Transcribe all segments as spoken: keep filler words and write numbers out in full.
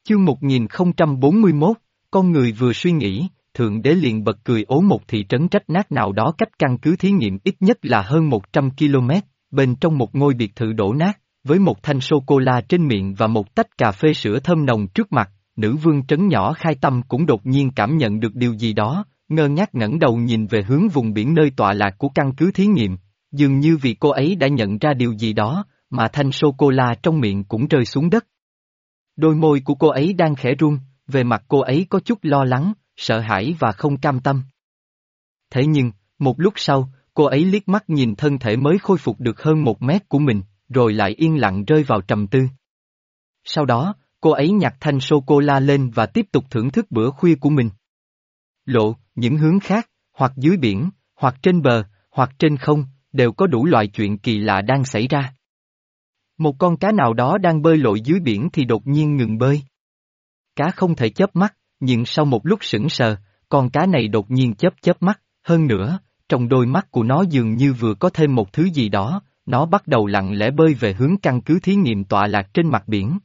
Chương một nghìn không trăm bốn mươi mốt, con người vừa suy nghĩ, Thượng Đế liền bật cười ố một thị trấn rách nát nào đó cách căn cứ thí nghiệm ít nhất là hơn một trăm ki lô mét, bên trong một ngôi biệt thự đổ nát, với một thanh sô-cô-la trên miệng và một tách cà phê sữa thơm nồng trước mặt, nữ vương trấn nhỏ Khai Tâm cũng đột nhiên cảm nhận được điều gì đó, ngơ ngác ngẩng đầu nhìn về hướng vùng biển nơi tọa lạc của căn cứ thí nghiệm, dường như vì cô ấy đã nhận ra điều gì đó, mà thanh sô-cô-la trong miệng cũng rơi xuống đất. Đôi môi của cô ấy đang khẽ run, về mặt cô ấy có chút lo lắng, sợ hãi và không cam tâm. Thế nhưng, một lúc sau, cô ấy liếc mắt nhìn thân thể mới khôi phục được hơn một mét của mình, rồi lại yên lặng rơi vào trầm tư. Sau đó, cô ấy nhặt thanh sô-cô-la lên và tiếp tục thưởng thức bữa khuya của mình. Lộ, những hướng khác, hoặc dưới biển, hoặc trên bờ, hoặc trên không, đều có đủ loại chuyện kỳ lạ đang xảy ra. Một con cá nào đó đang bơi lội dưới biển thì đột nhiên ngừng bơi. Cá không thể chớp mắt, nhưng sau một lúc sững sờ, con cá này đột nhiên chớp chớp mắt, hơn nữa, trong đôi mắt của nó dường như vừa có thêm một thứ gì đó, nó bắt đầu lặng lẽ bơi về hướng căn cứ thí nghiệm tọa lạc trên mặt biển.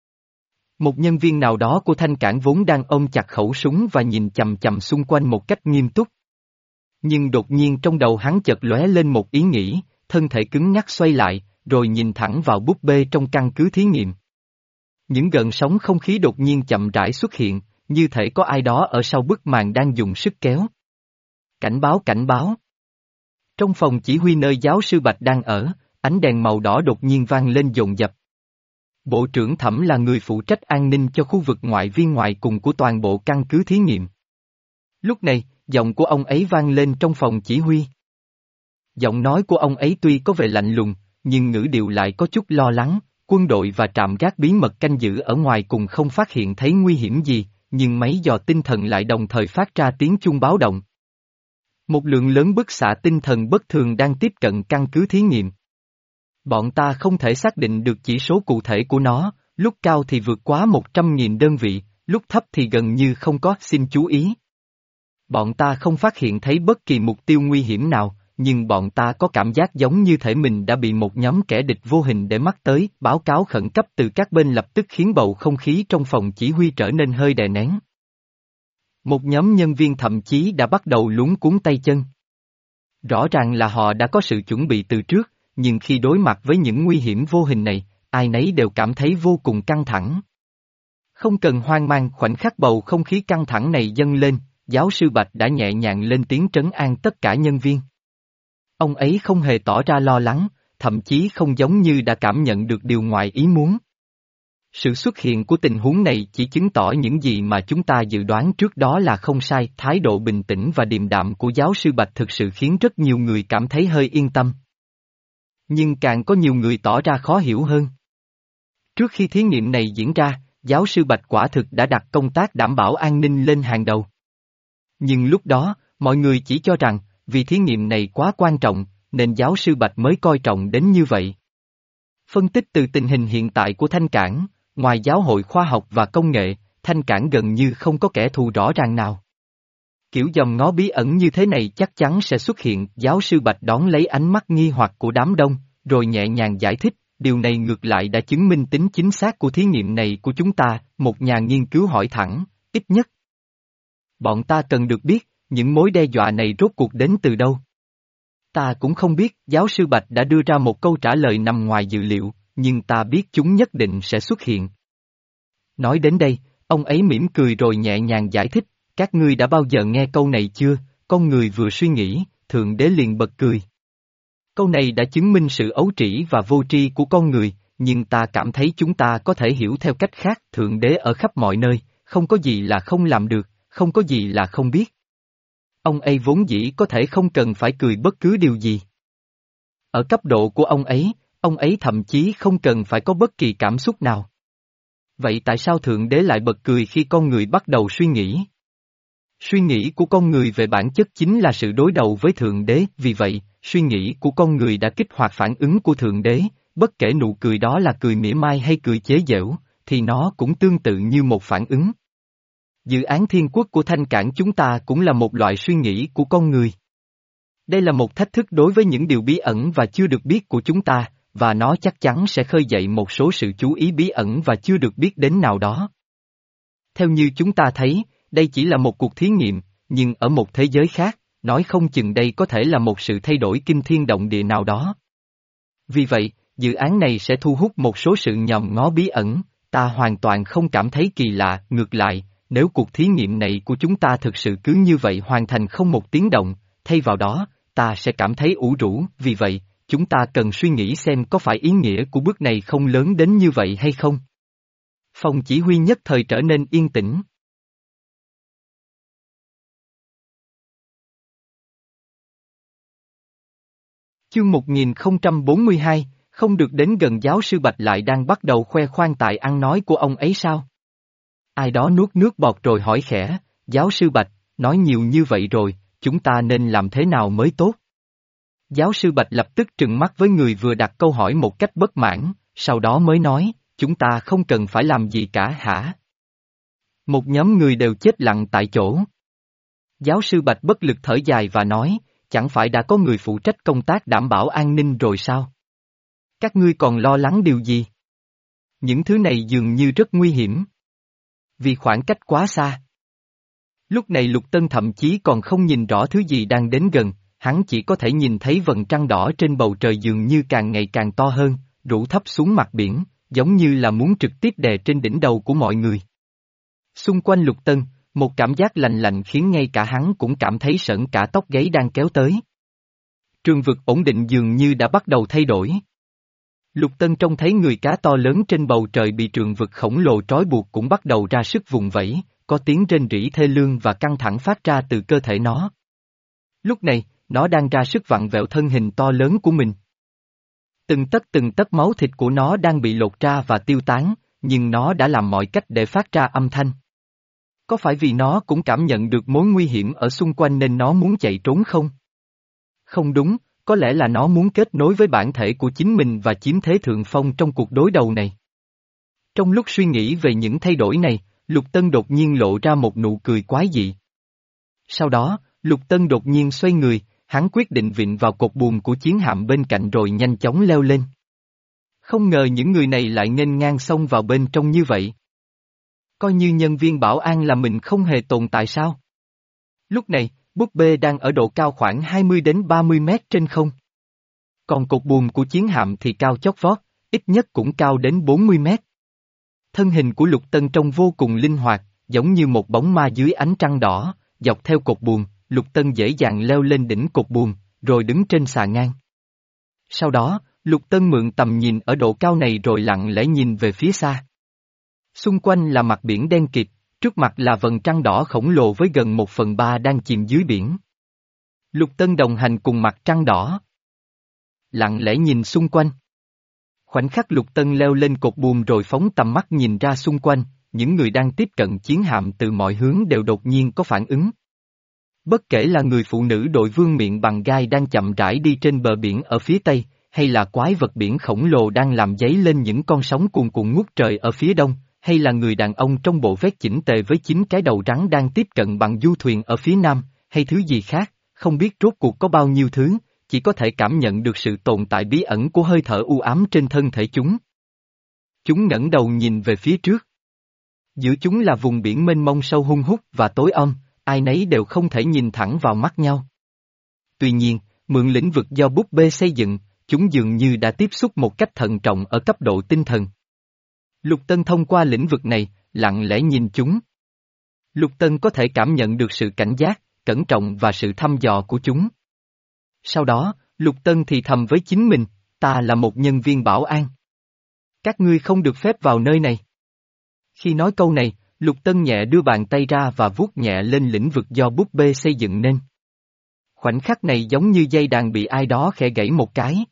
Một nhân viên nào đó của Thanh Cảng vốn đang ôm chặt khẩu súng và nhìn chằm chằm xung quanh một cách nghiêm túc. Nhưng đột nhiên trong đầu hắn chợt lóe lên một ý nghĩ, thân thể cứng nhắc xoay lại, rồi nhìn thẳng vào búp bê trong căn cứ thí nghiệm. Những gợn sóng không khí đột nhiên chậm rãi xuất hiện, như thể có ai đó ở sau bức màn đang dùng sức kéo. Cảnh báo cảnh báo. Trong phòng chỉ huy nơi giáo sư Bạch đang ở, ánh đèn màu đỏ đột nhiên vang lên dồn dập. Bộ trưởng Thẩm là người phụ trách an ninh cho khu vực ngoại viên ngoại cùng của toàn bộ căn cứ thí nghiệm. Lúc này, giọng của ông ấy vang lên trong phòng chỉ huy. Giọng nói của ông ấy tuy có vẻ lạnh lùng, nhưng ngữ điệu lại có chút lo lắng, quân đội và trạm gác bí mật canh giữ ở ngoài cùng không phát hiện thấy nguy hiểm gì, nhưng máy dò tinh thần lại đồng thời phát ra tiếng chuông báo động. Một lượng lớn bức xạ tinh thần bất thường đang tiếp cận căn cứ thí nghiệm. Bọn ta không thể xác định được chỉ số cụ thể của nó, lúc cao thì vượt quá một trăm nghìn đơn vị, lúc thấp thì gần như không có, xin chú ý. Bọn ta không phát hiện thấy bất kỳ mục tiêu nguy hiểm nào, nhưng bọn ta có cảm giác giống như thể mình đã bị một nhóm kẻ địch vô hình để mắt tới, báo cáo khẩn cấp từ các bên lập tức khiến bầu không khí trong phòng chỉ huy trở nên hơi đè nén. Một nhóm nhân viên thậm chí đã bắt đầu luống cuống tay chân. Rõ ràng là họ đã có sự chuẩn bị từ trước, nhưng khi đối mặt với những nguy hiểm vô hình này, ai nấy đều cảm thấy vô cùng căng thẳng. Không cần hoang mang, khoảnh khắc bầu không khí căng thẳng này dâng lên, giáo sư Bạch đã nhẹ nhàng lên tiếng trấn an tất cả nhân viên. Ông ấy không hề tỏ ra lo lắng, thậm chí không giống như đã cảm nhận được điều ngoài ý muốn. Sự xuất hiện của tình huống này chỉ chứng tỏ những gì mà chúng ta dự đoán trước đó là không sai. Thái độ bình tĩnh và điềm đạm của giáo sư Bạch thực sự khiến rất nhiều người cảm thấy hơi yên tâm. Nhưng càng có nhiều người tỏ ra khó hiểu hơn. Trước khi thí nghiệm này diễn ra, giáo sư Bạch quả thực đã đặt công tác đảm bảo an ninh lên hàng đầu. Nhưng lúc đó, mọi người chỉ cho rằng, vì thí nghiệm này quá quan trọng, nên giáo sư Bạch mới coi trọng đến như vậy. Phân tích từ tình hình hiện tại của Thanh Cảng, ngoài giáo hội khoa học và công nghệ, Thanh Cảng gần như không có kẻ thù rõ ràng nào. Kiểu dòng ngó bí ẩn như thế này chắc chắn sẽ xuất hiện, giáo sư Bạch đón lấy ánh mắt nghi hoặc của đám đông, rồi nhẹ nhàng giải thích, điều này ngược lại đã chứng minh tính chính xác của thí nghiệm này của chúng ta, một nhà nghiên cứu hỏi thẳng, ít nhất. Bọn ta cần được biết, những mối đe dọa này rốt cuộc đến từ đâu? Ta cũng không biết, giáo sư Bạch đã đưa ra một câu trả lời nằm ngoài dự liệu, nhưng ta biết chúng nhất định sẽ xuất hiện. Nói đến đây, ông ấy mỉm cười rồi nhẹ nhàng giải thích, các ngươi đã bao giờ nghe câu này chưa? Con người vừa suy nghĩ, Thượng Đế liền bật cười. Câu này đã chứng minh sự ấu trĩ và vô tri của con người, nhưng ta cảm thấy chúng ta có thể hiểu theo cách khác. Thượng Đế ở khắp mọi nơi, không có gì là không làm được, không có gì là không biết. Ông ấy vốn dĩ có thể không cần phải cười bất cứ điều gì. Ở cấp độ của ông ấy, ông ấy thậm chí không cần phải có bất kỳ cảm xúc nào. Vậy tại sao Thượng Đế lại bật cười khi con người bắt đầu suy nghĩ? Suy nghĩ của con người về bản chất chính là sự đối đầu với Thượng Đế, vì vậy, suy nghĩ của con người đã kích hoạt phản ứng của Thượng Đế, bất kể nụ cười đó là cười mỉa mai hay cười chế giễu, thì nó cũng tương tự như một phản ứng. Dự án thiên quốc của Thanh Cảng chúng ta cũng là một loại suy nghĩ của con người. Đây là một thách thức đối với những điều bí ẩn và chưa được biết của chúng ta, và nó chắc chắn sẽ khơi dậy một số sự chú ý bí ẩn và chưa được biết đến nào đó. Theo như chúng ta thấy, đây chỉ là một cuộc thí nghiệm, nhưng ở một thế giới khác, nói không chừng đây có thể là một sự thay đổi kinh thiên động địa nào đó. Vì vậy, dự án này sẽ thu hút một số sự nhòm ngó bí ẩn, ta hoàn toàn không cảm thấy kỳ lạ, ngược lại, nếu cuộc thí nghiệm này của chúng ta thực sự cứ như vậy hoàn thành không một tiếng động, thay vào đó, ta sẽ cảm thấy ủ rũ, vì vậy, chúng ta cần suy nghĩ xem có phải ý nghĩa của bước này không lớn đến như vậy hay không. Phòng chỉ huy nhất thời trở nên yên tĩnh. Chương một nghìn không trăm bốn mươi hai, không được đến gần. Giáo sư Bạch lại đang bắt đầu khoe khoang tài ăn nói của ông ấy sao? Ai đó nuốt nước bọt rồi hỏi khẽ, giáo sư Bạch, nói nhiều như vậy rồi, chúng ta nên làm thế nào mới tốt? Giáo sư Bạch lập tức trừng mắt với người vừa đặt câu hỏi một cách bất mãn, sau đó mới nói, chúng ta không cần phải làm gì cả hả? Một nhóm người đều chết lặng tại chỗ. Giáo sư Bạch bất lực thở dài và nói, chẳng phải đã có người phụ trách công tác đảm bảo an ninh rồi sao? Các ngươi còn lo lắng điều gì? Những thứ này dường như rất nguy hiểm. Vì khoảng cách quá xa. Lúc này Lục Tân thậm chí còn không nhìn rõ thứ gì đang đến gần, hắn chỉ có thể nhìn thấy vầng trăng đỏ trên bầu trời dường như càng ngày càng to hơn, rủ thấp xuống mặt biển, giống như là muốn trực tiếp đè trên đỉnh đầu của mọi người. Xung quanh Lục Tân, một cảm giác lạnh lạnh khiến ngay cả hắn cũng cảm thấy sởn cả tóc gáy đang kéo tới. Trường vực ổn định dường như đã bắt đầu thay đổi. Lục Tân trông thấy người cá to lớn trên bầu trời bị trường vực khổng lồ trói buộc cũng bắt đầu ra sức vùng vẫy, có tiếng rên rỉ thê lương và căng thẳng phát ra từ cơ thể nó. Lúc này, nó đang ra sức vặn vẹo thân hình to lớn của mình. Từng tấc từng tấc máu thịt của nó đang bị lột ra và tiêu tán, nhưng nó đã làm mọi cách để phát ra âm thanh. Có phải vì nó cũng cảm nhận được mối nguy hiểm ở xung quanh nên nó muốn chạy trốn không? Không đúng, có lẽ là nó muốn kết nối với bản thể của chính mình và chiếm thế thượng phong trong cuộc đối đầu này. Trong lúc suy nghĩ về những thay đổi này, Lục Tân đột nhiên lộ ra một nụ cười quái dị. Sau đó, Lục Tân đột nhiên xoay người, hắn quyết định vịn vào cột buồm của chiến hạm bên cạnh rồi nhanh chóng leo lên. Không ngờ những người này lại nghênh ngang xông vào bên trong như vậy. Coi như nhân viên bảo an là mình không hề tồn tại sao? Lúc này, búp bê đang ở độ cao khoảng hai mươi đến ba mươi mét trên không. Còn cột buồm của chiến hạm thì cao chót vót, ít nhất cũng cao đến bốn mươi mét. Thân hình của Lục Tân trông vô cùng linh hoạt, giống như một bóng ma dưới ánh trăng đỏ, dọc theo cột buồm, Lục Tân dễ dàng leo lên đỉnh cột buồm, rồi đứng trên xà ngang. Sau đó, Lục Tân mượn tầm nhìn ở độ cao này rồi lặng lẽ nhìn về phía xa. Xung quanh là mặt biển đen kịt, trước mặt là vầng trăng đỏ khổng lồ với gần một phần ba đang chìm dưới biển. Lục Tân đồng hành cùng mặt trăng đỏ. Lặng lẽ nhìn xung quanh. Khoảnh khắc Lục Tân leo lên cột buồm rồi phóng tầm mắt nhìn ra xung quanh, những người đang tiếp cận chiến hạm từ mọi hướng đều đột nhiên có phản ứng. Bất kể là người phụ nữ đội vương miện bằng gai đang chậm rãi đi trên bờ biển ở phía tây, hay là quái vật biển khổng lồ đang làm dấy lên những con sóng cuồn cuộn ngút trời ở phía đông, hay là người đàn ông trong bộ vest chỉnh tề với chín cái đầu rắn đang tiếp cận bằng du thuyền ở phía nam, hay thứ gì khác, không biết rốt cuộc có bao nhiêu thứ, chỉ có thể cảm nhận được sự tồn tại bí ẩn của hơi thở u ám trên thân thể chúng. Chúng ngẩng đầu nhìn về phía trước. Giữa chúng là vùng biển mênh mông sâu hun hút và tối om, ai nấy đều không thể nhìn thẳng vào mắt nhau. Tuy nhiên, mượn lĩnh vực do búp bê xây dựng, chúng dường như đã tiếp xúc một cách thận trọng ở cấp độ tinh thần. Lục Tân thông qua lĩnh vực này, lặng lẽ nhìn chúng. Lục Tân có thể cảm nhận được sự cảnh giác, cẩn trọng và sự thăm dò của chúng. Sau đó, Lục Tân thì thầm với chính mình, ta là một nhân viên bảo an. Các ngươi không được phép vào nơi này. Khi nói câu này, Lục Tân nhẹ đưa bàn tay ra và vuốt nhẹ lên lĩnh vực do búp bê xây dựng nên. Khoảnh khắc này giống như dây đàn bị ai đó khẽ gãy một cái.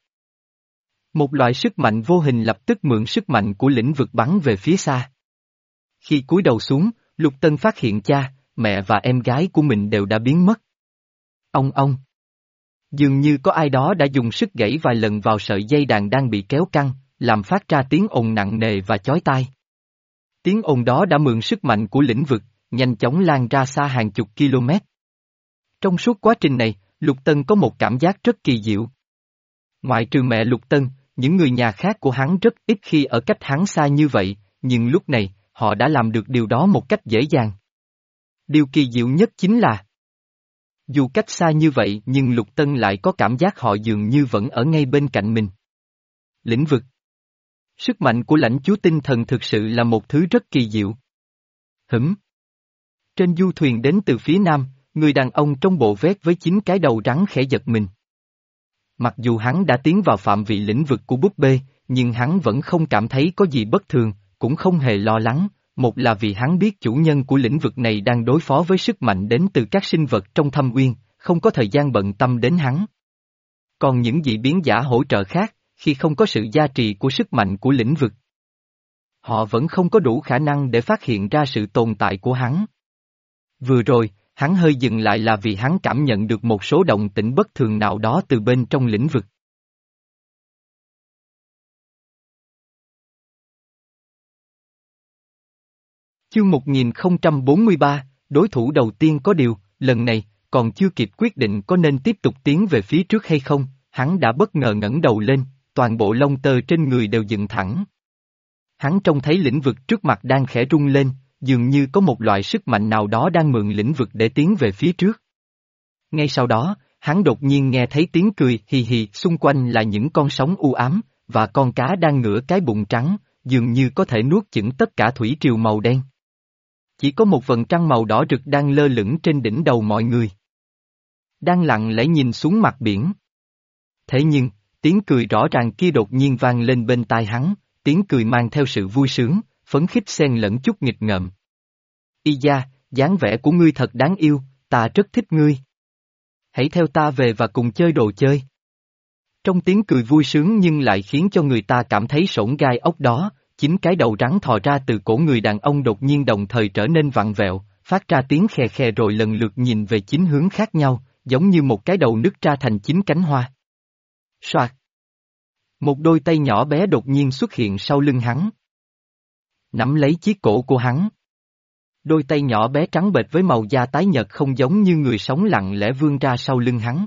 Một loại sức mạnh vô hình lập tức mượn sức mạnh của lĩnh vực bắn về phía xa. Khi cúi đầu xuống, Lục Tân phát hiện cha, mẹ và em gái của mình đều đã biến mất. Ông ông. Dường như có ai đó đã dùng sức gãy vài lần vào sợi dây đàn đang bị kéo căng, làm phát ra tiếng ồn nặng nề và chói tai. Tiếng ồn đó đã mượn sức mạnh của lĩnh vực, nhanh chóng lan ra xa hàng chục km. Trong suốt quá trình này, Lục Tân có một cảm giác rất kỳ diệu. Ngoại trừ mẹ Lục Tân, những người nhà khác của hắn rất ít khi ở cách hắn xa như vậy, nhưng lúc này, họ đã làm được điều đó một cách dễ dàng. Điều kỳ diệu nhất chính là, dù cách xa như vậy nhưng Lục Tân lại có cảm giác họ dường như vẫn ở ngay bên cạnh mình. Lĩnh vực. Sức mạnh của lãnh chúa tinh thần thực sự là một thứ rất kỳ diệu. Hửm. Trên du thuyền đến từ phía nam, người đàn ông trong bộ vest với chín cái đầu rắn khẽ giật mình. Mặc dù hắn đã tiến vào phạm vị lĩnh vực của búp bê, nhưng hắn vẫn không cảm thấy có gì bất thường, cũng không hề lo lắng, một là vì hắn biết chủ nhân của lĩnh vực này đang đối phó với sức mạnh đến từ các sinh vật trong thâm uyên, không có thời gian bận tâm đến hắn. Còn những dị biến giả hỗ trợ khác, khi không có sự gia trì của sức mạnh của lĩnh vực, họ vẫn không có đủ khả năng để phát hiện ra sự tồn tại của hắn. Vừa rồi, hắn hơi dừng lại là vì hắn cảm nhận được một số động tĩnh bất thường nào đó từ bên trong lĩnh vực. Chương một nghìn không trăm bốn mươi ba, đối thủ đầu tiên có điều, lần này, còn chưa kịp quyết định có nên tiếp tục tiến về phía trước hay không, hắn đã bất ngờ ngẩng đầu lên, toàn bộ lông tơ trên người đều dựng thẳng. Hắn trông thấy lĩnh vực trước mặt đang khẽ rung lên, dường như có một loại sức mạnh nào đó đang mượn lĩnh vực để tiến về phía trước. Ngay sau đó, hắn đột nhiên nghe thấy tiếng cười hì hì, xung quanh là những con sóng u ám, và con cá đang ngửa cái bụng trắng, dường như có thể nuốt chửng tất cả thủy triều màu đen. Chỉ có một vầng trăng màu đỏ rực đang lơ lửng trên đỉnh đầu mọi người. Đang lặng lẽ nhìn xuống mặt biển. Thế nhưng, tiếng cười rõ ràng kia đột nhiên vang lên bên tai hắn, tiếng cười mang theo sự vui sướng, phấn khích xen lẫn chút nghịch ngợm. Y da, dáng vẻ của ngươi thật đáng yêu, ta rất thích ngươi. Hãy theo ta về và cùng chơi đồ chơi. Trong tiếng cười vui sướng nhưng lại khiến cho người ta cảm thấy sởn gai ốc đó, chính cái đầu rắn thò ra từ cổ người đàn ông đột nhiên đồng thời trở nên vặn vẹo, phát ra tiếng khè khè rồi lần lượt nhìn về chín hướng khác nhau, giống như một cái đầu nứt ra thành chín cánh hoa. Soạt. Một đôi tay nhỏ bé đột nhiên xuất hiện sau lưng hắn. Nắm lấy chiếc cổ của hắn. Đôi tay nhỏ bé trắng bệch với màu da tái nhợt không giống như người sống lặng lẽ vươn ra sau lưng hắn.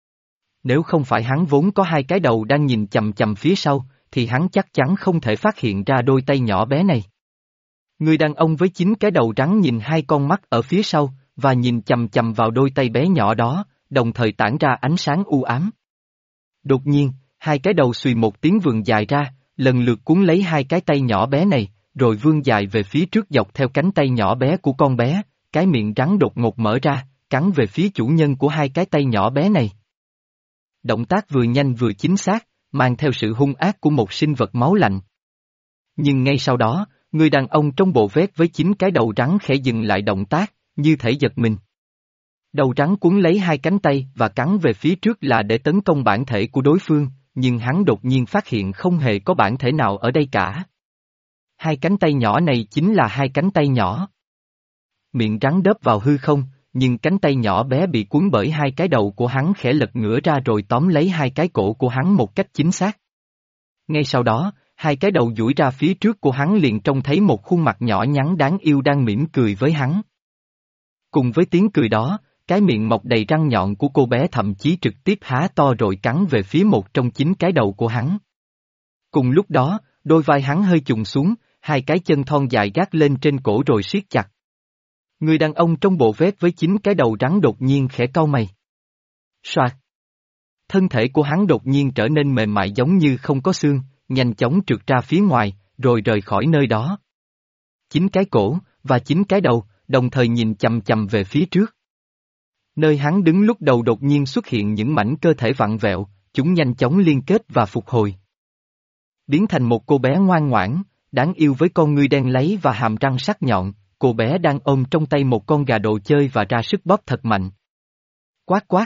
Nếu không phải hắn vốn có hai cái đầu đang nhìn chằm chằm phía sau, thì hắn chắc chắn không thể phát hiện ra đôi tay nhỏ bé này. Người đàn ông với chín cái đầu rắn nhìn hai con mắt ở phía sau, và nhìn chằm chằm vào đôi tay bé nhỏ đó, đồng thời tản ra ánh sáng u ám. Đột nhiên, hai cái đầu xùy một tiếng vươn dài ra, lần lượt cuốn lấy hai cái tay nhỏ bé này, rồi vươn dài về phía trước dọc theo cánh tay nhỏ bé của con bé, cái miệng rắn đột ngột mở ra, cắn về phía chủ nhân của hai cái tay nhỏ bé này. Động tác vừa nhanh vừa chính xác, mang theo sự hung ác của một sinh vật máu lạnh. Nhưng ngay sau đó, người đàn ông trong bộ vest với chín cái đầu rắn khẽ dừng lại động tác, như thể giật mình. Đầu rắn cuốn lấy hai cánh tay và cắn về phía trước là để tấn công bản thể của đối phương, nhưng hắn đột nhiên phát hiện không hề có bản thể nào ở đây cả. Hai cánh tay nhỏ này chính là hai cánh tay nhỏ. Miệng rắn đớp vào hư không, nhưng cánh tay nhỏ bé bị cuốn bởi hai cái đầu của hắn khẽ lật ngửa ra rồi tóm lấy hai cái cổ của hắn một cách chính xác. Ngay sau đó, hai cái đầu duỗi ra phía trước của hắn liền trông thấy một khuôn mặt nhỏ nhắn đáng yêu đang mỉm cười với hắn. Cùng với tiếng cười đó, cái miệng mọc đầy răng nhọn của cô bé thậm chí trực tiếp há to rồi cắn về phía một trong chín cái đầu của hắn. Cùng lúc đó, đôi vai hắn hơi chùng xuống, hai cái chân thon dài gác lên trên cổ rồi siết chặt. Người đàn ông trong bộ vest với chín cái đầu rắn đột nhiên khẽ cau mày. Soạt. Thân thể của hắn đột nhiên trở nên mềm mại giống như không có xương, nhanh chóng trượt ra phía ngoài, rồi rời khỏi nơi đó. Chín cái cổ, và chín cái đầu, đồng thời nhìn chằm chằm về phía trước. Nơi hắn đứng lúc đầu đột nhiên xuất hiện những mảnh cơ thể vặn vẹo, chúng nhanh chóng liên kết và phục hồi. Biến thành một cô bé ngoan ngoãn, đáng yêu với con ngươi đen láy và hàm răng sắc nhọn, cô bé đang ôm trong tay một con gà đồ chơi và ra sức bóp thật mạnh. Quát quát.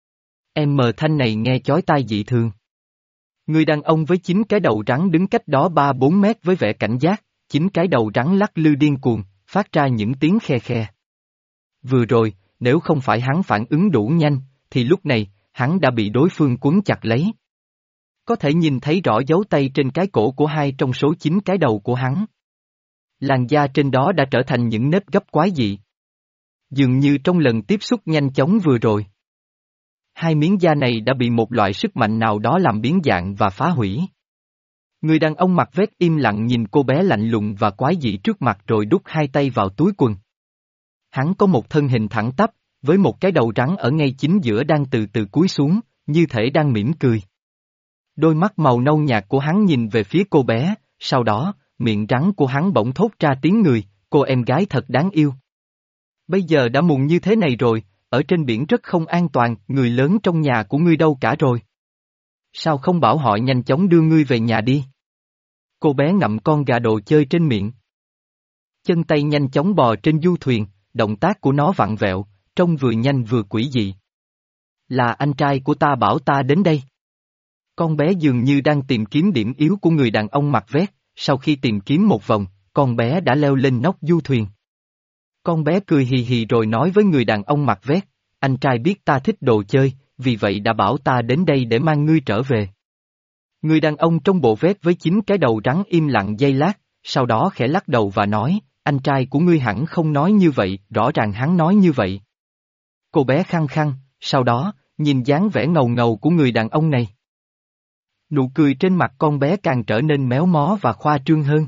Em mờ thanh này nghe chói tai dị thường. Người đàn ông với chín cái đầu rắn đứng cách đó ba bốn mét với vẻ cảnh giác, chín cái đầu rắn lắc lư điên cuồng, phát ra những tiếng khe khe. Vừa rồi, nếu không phải hắn phản ứng đủ nhanh, thì lúc này, hắn đã bị đối phương quấn chặt lấy. Có thể nhìn thấy rõ dấu tay trên cái cổ của hai trong số chín cái đầu của hắn. Làn da trên đó đã trở thành những nếp gấp quái dị. Dường như trong lần tiếp xúc nhanh chóng vừa rồi. Hai miếng da này đã bị một loại sức mạnh nào đó làm biến dạng và phá hủy. Người đàn ông mặc vest im lặng nhìn cô bé lạnh lùng và quái dị trước mặt rồi đút hai tay vào túi quần. Hắn có một thân hình thẳng tắp, với một cái đầu rắn ở ngay chính giữa đang từ từ cúi xuống, như thể đang mỉm cười. Đôi mắt màu nâu nhạt của hắn nhìn về phía cô bé, sau đó, miệng rắn của hắn bỗng thốt ra tiếng người, cô em gái thật đáng yêu. Bây giờ đã muộn như thế này rồi, ở trên biển rất không an toàn, người lớn trong nhà của ngươi đâu cả rồi. Sao không bảo họ nhanh chóng đưa ngươi về nhà đi? Cô bé ngậm con gà đồ chơi trên miệng. Chân tay nhanh chóng bò trên du thuyền, động tác của nó vặn vẹo, trông vừa nhanh vừa quỷ dị. Là anh trai của ta bảo ta đến đây. Con bé dường như đang tìm kiếm điểm yếu của người đàn ông mặc vest, sau khi tìm kiếm một vòng, con bé đã leo lên nóc du thuyền. Con bé cười hì hì rồi nói với người đàn ông mặc vest, anh trai biết ta thích đồ chơi, vì vậy đã bảo ta đến đây để mang ngươi trở về. Người đàn ông trong bộ vest với chín cái đầu rắn im lặng giây lát, sau đó khẽ lắc đầu và nói, anh trai của ngươi hẳn không nói như vậy, rõ ràng hắn nói như vậy. Cô bé khăng khăng, sau đó, nhìn dáng vẻ ngầu ngầu của người đàn ông này. Nụ cười trên mặt con bé càng trở nên méo mó và khoa trương hơn.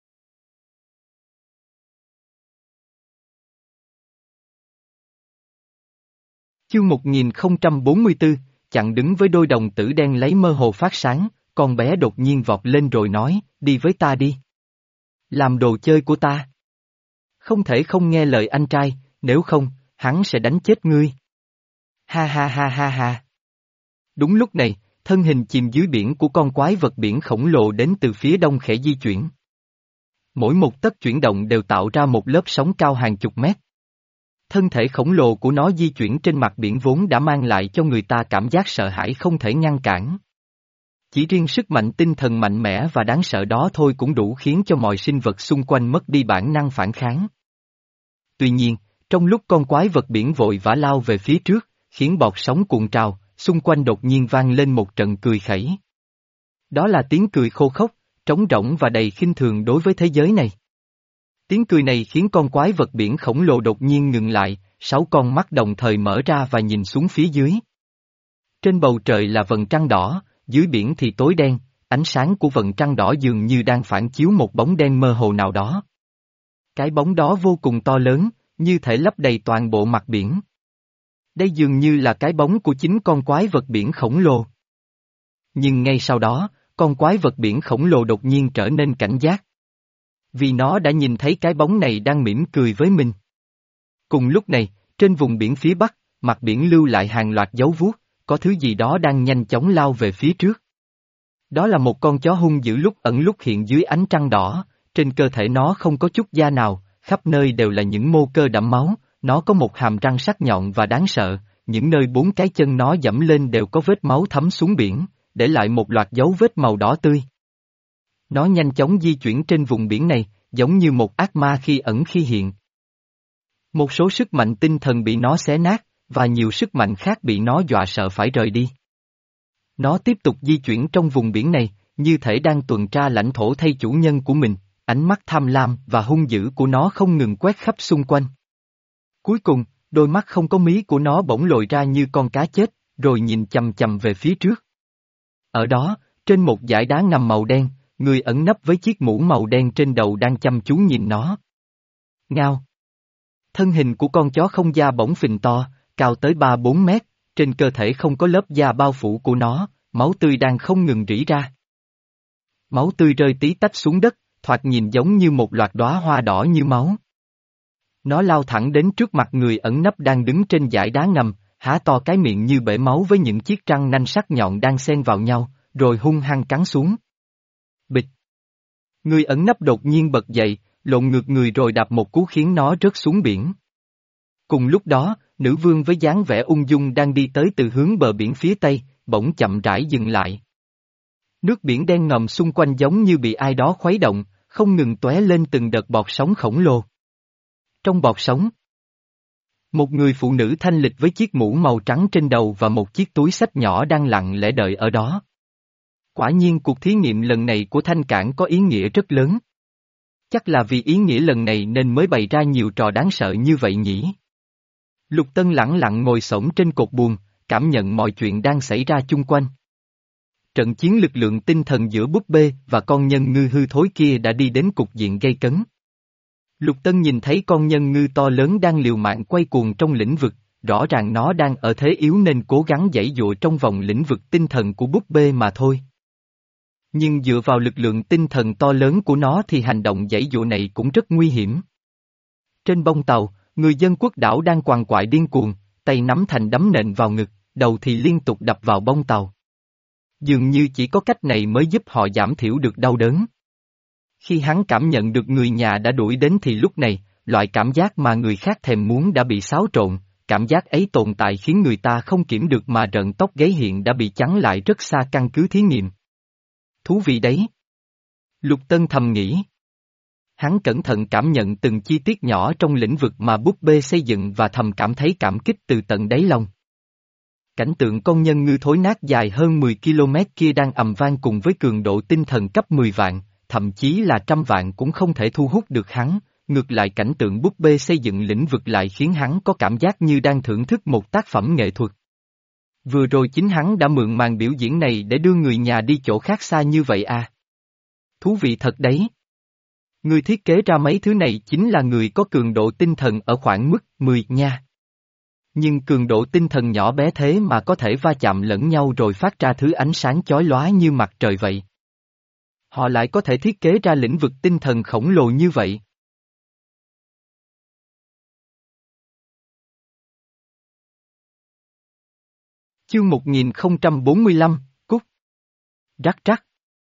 Chương một nghìn không trăm bốn mươi tư, chặn đứng với đôi đồng tử đen lấy mơ hồ phát sáng, con bé đột nhiên vọt lên rồi nói, đi với ta đi. Làm đồ chơi của ta. Không thể không nghe lời anh trai, nếu không, hắn sẽ đánh chết ngươi. Ha ha ha ha ha. Đúng lúc này, thân hình chìm dưới biển của con quái vật biển khổng lồ đến từ phía đông khẽ di chuyển. Mỗi một tấc chuyển động đều tạo ra một lớp sóng cao hàng chục mét. Thân thể khổng lồ của nó di chuyển trên mặt biển vốn đã mang lại cho người ta cảm giác sợ hãi không thể ngăn cản. Chỉ riêng sức mạnh tinh thần mạnh mẽ và đáng sợ đó thôi cũng đủ khiến cho mọi sinh vật xung quanh mất đi bản năng phản kháng. Tuy nhiên, trong lúc con quái vật biển vội vã lao về phía trước, khiến bọt sóng cuộn trào, xung quanh đột nhiên vang lên một trận cười khẩy. Đó là tiếng cười khô khốc, trống rỗng và đầy khinh thường đối với thế giới này. Tiếng cười này khiến con quái vật biển khổng lồ đột nhiên ngừng lại, sáu con mắt đồng thời mở ra và nhìn xuống phía dưới. Trên bầu trời là vầng trăng đỏ, dưới biển thì tối đen, ánh sáng của vầng trăng đỏ dường như đang phản chiếu một bóng đen mơ hồ nào đó. Cái bóng đó vô cùng to lớn, như thể lấp đầy toàn bộ mặt biển. Đây dường như là cái bóng của chính con quái vật biển khổng lồ. Nhưng ngay sau đó, con quái vật biển khổng lồ đột nhiên trở nên cảnh giác. Vì nó đã nhìn thấy cái bóng này đang mỉm cười với mình. Cùng lúc này, trên vùng biển phía bắc, mặt biển lưu lại hàng loạt dấu vuốt, có thứ gì đó đang nhanh chóng lao về phía trước. Đó là một con chó hung dữ lúc ẩn lúc hiện dưới ánh trăng đỏ, trên cơ thể nó không có chút da nào, khắp nơi đều là những mô cơ đẫm máu, nó có một hàm răng sắc nhọn và đáng sợ, những nơi bốn cái chân nó dẫm lên đều có vết máu thấm xuống biển, để lại một loạt dấu vết màu đỏ tươi. Nó nhanh chóng di chuyển trên vùng biển này, giống như một ác ma khi ẩn khi hiện. Một số sức mạnh tinh thần bị nó xé nát, và nhiều sức mạnh khác bị nó dọa sợ phải rời đi. Nó tiếp tục di chuyển trong vùng biển này, như thể đang tuần tra lãnh thổ thay chủ nhân của mình, ánh mắt tham lam và hung dữ của nó không ngừng quét khắp xung quanh. Cuối cùng, đôi mắt không có mí của nó bỗng lồi ra như con cá chết, rồi nhìn chằm chằm về phía trước. Ở đó, trên một dải đá ngầm màu đen, người ẩn nấp với chiếc mũ màu đen trên đầu đang chăm chú nhìn nó. Ngao. Thân hình của con chó không da bỗng phình to, cao tới ba bốn mét, trên cơ thể không có lớp da bao phủ của nó, máu tươi đang không ngừng rỉ ra. Máu tươi rơi tí tách xuống đất, thoạt nhìn giống như một loạt đóa hoa đỏ như máu. Nó lao thẳng đến trước mặt người ẩn nấp đang đứng trên dải đá ngầm, há to cái miệng như bể máu với những chiếc răng nanh sắc nhọn đang xen vào nhau, rồi hung hăng cắn xuống. Bịch. Người ẩn nấp đột nhiên bật dậy, lộn ngược người rồi đạp một cú khiến nó rớt xuống biển. Cùng lúc đó, nữ vương với dáng vẻ ung dung đang đi tới từ hướng bờ biển phía tây, bỗng chậm rãi dừng lại. Nước biển đen ngòm xung quanh giống như bị ai đó khuấy động, không ngừng tóe lên từng đợt bọt sóng khổng lồ. Trong bọt sóng, một người phụ nữ thanh lịch với chiếc mũ màu trắng trên đầu và một chiếc túi xách nhỏ đang lặng lẽ đợi ở đó. Quả nhiên cuộc thí nghiệm lần này của Thanh Cảng có ý nghĩa rất lớn. Chắc là vì ý nghĩa lần này nên mới bày ra nhiều trò đáng sợ như vậy nhỉ. Lục Tân lẳng lặng ngồi xổm trên cột buồm, cảm nhận mọi chuyện đang xảy ra chung quanh. Trận chiến lực lượng tinh thần giữa búp bê và con nhân ngư hư thối kia đã đi đến cục diện gây cấn. Lục Tân nhìn thấy con nhân ngư to lớn đang liều mạng quay cuồng trong lĩnh vực, rõ ràng nó đang ở thế yếu nên cố gắng giãy giụa trong vòng lĩnh vực tinh thần của búp bê mà thôi. Nhưng dựa vào lực lượng tinh thần to lớn của nó thì hành động giãy giụa này cũng rất nguy hiểm. Trên bông tàu, người dân quốc đảo đang quằn quại điên cuồng, tay nắm thành đấm nện vào ngực, đầu thì liên tục đập vào bông tàu. Dường như chỉ có cách này mới giúp họ giảm thiểu được đau đớn. Khi hắn cảm nhận được người nhà đã đuổi đến thì lúc này, loại cảm giác mà người khác thèm muốn đã bị xáo trộn, cảm giác ấy tồn tại khiến người ta không kiểm được mà rợn tóc gáy hiện đã bị chắn lại rất xa căn cứ thí nghiệm. Thú vị đấy. Lục Tân thầm nghĩ. Hắn cẩn thận cảm nhận từng chi tiết nhỏ trong lĩnh vực mà búp bê xây dựng và thầm cảm thấy cảm kích từ tận đáy lòng. Cảnh tượng con nhân ngư thối nát dài hơn mười ki lô mét kia đang ầm vang cùng với cường độ tinh thần cấp mười vạn, thậm chí là trăm vạn cũng không thể thu hút được hắn, ngược lại cảnh tượng búp bê xây dựng lĩnh vực lại khiến hắn có cảm giác như đang thưởng thức một tác phẩm nghệ thuật. Vừa rồi chính hắn đã mượn màn biểu diễn này để đưa người nhà đi chỗ khác xa như vậy à? Thú vị thật đấy. Người thiết kế ra mấy thứ này chính là người có cường độ tinh thần ở khoảng mức mười nha. Nhưng cường độ tinh thần nhỏ bé thế mà có thể va chạm lẫn nhau rồi phát ra thứ ánh sáng chói lóa như mặt trời vậy. Họ lại có thể thiết kế ra lĩnh vực tinh thần khổng lồ như vậy. Chương một nghìn không trăm bốn mươi lăm, Cúc. Rắc rắc.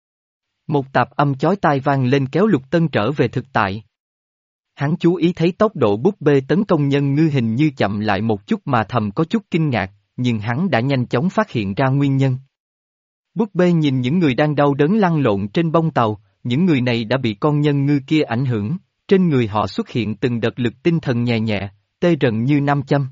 Một tạp âm chói tai vang lên kéo Lục Tân trở về thực tại. Hắn chú ý thấy tốc độ búp bê tấn công nhân ngư hình như chậm lại một chút mà thầm có chút kinh ngạc, nhưng hắn đã nhanh chóng phát hiện ra nguyên nhân. Búp bê nhìn những người đang đau đớn lăn lộn trên bông tàu, những người này đã bị con nhân ngư kia ảnh hưởng, trên người họ xuất hiện từng đợt lực tinh thần nhẹ nhẹ, tê rần như nam châm.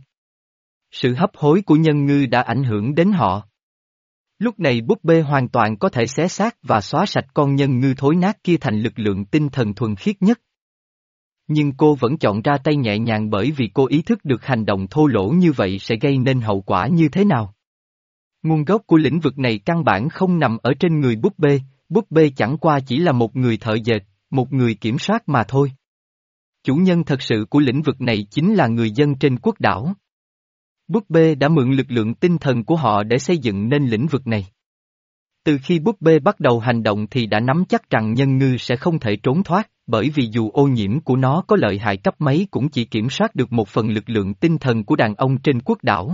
Sự hấp hối của nhân ngư đã ảnh hưởng đến họ. Lúc này búp bê hoàn toàn có thể xé xác và xóa sạch con nhân ngư thối nát kia thành lực lượng tinh thần thuần khiết nhất. Nhưng cô vẫn chọn ra tay nhẹ nhàng bởi vì cô ý thức được hành động thô lỗ như vậy sẽ gây nên hậu quả như thế nào. Nguồn gốc của lĩnh vực này căn bản không nằm ở trên người búp bê, búp bê chẳng qua chỉ là một người thợ dệt, một người kiểm soát mà thôi. Chủ nhân thật sự của lĩnh vực này chính là người dân trên quốc đảo. Búp bê đã mượn lực lượng tinh thần của họ để xây dựng nên lĩnh vực này. Từ khi búp bê bắt đầu hành động thì đã nắm chắc rằng nhân ngư sẽ không thể trốn thoát, bởi vì dù ô nhiễm của nó có lợi hại cấp mấy cũng chỉ kiểm soát được một phần lực lượng tinh thần của đàn ông trên quốc đảo.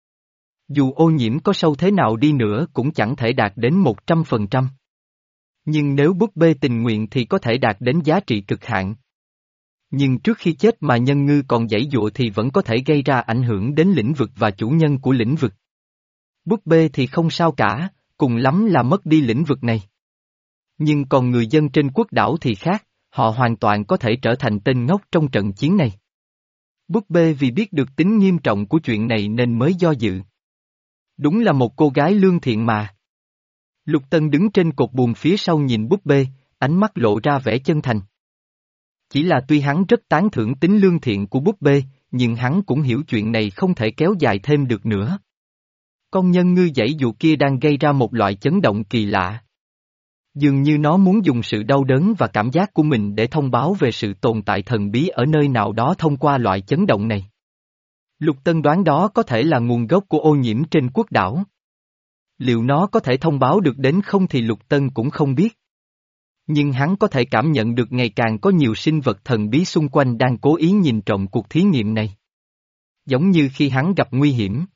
Dù ô nhiễm có sâu thế nào đi nữa cũng chẳng thể đạt đến một trăm phần trăm. Nhưng nếu búp bê tình nguyện thì có thể đạt đến giá trị cực hạn. Nhưng trước khi chết mà nhân ngư còn giãy giụa thì vẫn có thể gây ra ảnh hưởng đến lĩnh vực và chủ nhân của lĩnh vực. Búp bê thì không sao cả, cùng lắm là mất đi lĩnh vực này. Nhưng còn người dân trên quốc đảo thì khác, họ hoàn toàn có thể trở thành tên ngốc trong trận chiến này. Búp bê vì biết được tính nghiêm trọng của chuyện này nên mới do dự. Đúng là một cô gái lương thiện mà. Lục Tân đứng trên cột buồm phía sau nhìn búp bê, ánh mắt lộ ra vẻ chân thành. Chỉ là tuy hắn rất tán thưởng tính lương thiện của búp bê, nhưng hắn cũng hiểu chuyện này không thể kéo dài thêm được nữa. Con nhân ngư giãy giụa kia đang gây ra một loại chấn động kỳ lạ. Dường như nó muốn dùng sự đau đớn và cảm giác của mình để thông báo về sự tồn tại thần bí ở nơi nào đó thông qua loại chấn động này. Lục Tân đoán đó có thể là nguồn gốc của ô nhiễm trên quốc đảo. Liệu nó có thể thông báo được đến không thì Lục Tân cũng không biết. Nhưng hắn có thể cảm nhận được ngày càng có nhiều sinh vật thần bí xung quanh đang cố ý nhìn trộm cuộc thí nghiệm này. Giống như khi hắn gặp nguy hiểm.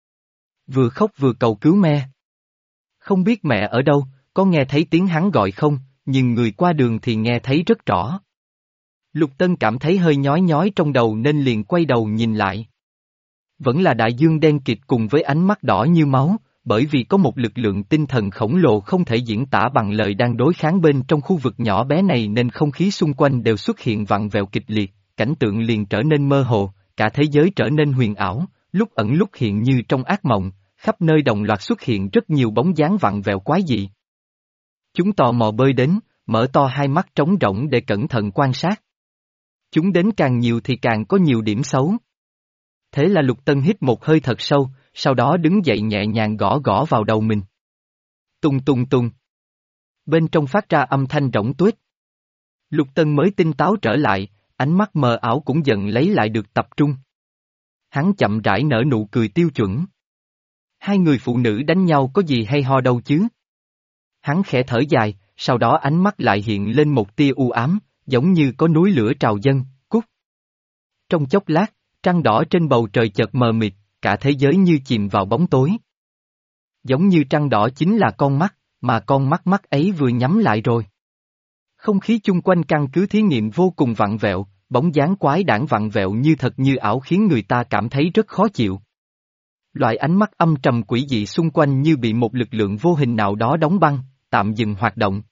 Vừa khóc vừa cầu cứu mẹ. Không biết mẹ ở đâu, có nghe thấy tiếng hắn gọi không, nhưng người qua đường thì nghe thấy rất rõ. Lục Tân cảm thấy hơi nhói nhói trong đầu nên liền quay đầu nhìn lại. Vẫn là đại dương đen kịt cùng với ánh mắt đỏ như máu, bởi vì có một lực lượng tinh thần khổng lồ không thể diễn tả bằng lời đang đối kháng bên trong khu vực nhỏ bé này nên không khí xung quanh đều xuất hiện vặn vẹo kịch liệt, cảnh tượng liền trở nên mơ hồ, cả thế giới trở nên huyền ảo, lúc ẩn lúc hiện như trong ác mộng, khắp nơi đồng loạt xuất hiện rất nhiều bóng dáng vặn vẹo quái dị. Chúng tò mò bơi đến, mở to hai mắt trống rỗng để cẩn thận quan sát. Chúng đến càng nhiều thì càng có nhiều điểm xấu. Thế là Lục Tân hít một hơi thật sâu, sau đó đứng dậy nhẹ nhàng gõ gõ vào đầu mình. Tung tung tung. Bên trong phát ra âm thanh rỗng tuếch. Lục Tân mới tinh táo trở lại, ánh mắt mờ ảo cũng dần lấy lại được tập trung. Hắn chậm rãi nở nụ cười tiêu chuẩn. Hai người phụ nữ đánh nhau có gì hay ho đâu chứ? Hắn khẽ thở dài, sau đó ánh mắt lại hiện lên một tia u ám, giống như có núi lửa trào dâng, cút. Trong chốc lát, trăng đỏ trên bầu trời chợt mờ mịt, cả thế giới như chìm vào bóng tối. Giống như trăng đỏ chính là con mắt, mà con mắt mắt ấy vừa nhắm lại rồi. Không khí chung quanh căn cứ thí nghiệm vô cùng vặn vẹo, bóng dáng quái đản vặn vẹo như thật như ảo khiến người ta cảm thấy rất khó chịu. Loại ánh mắt âm trầm quỷ dị xung quanh như bị một lực lượng vô hình nào đó đóng băng, tạm dừng hoạt động.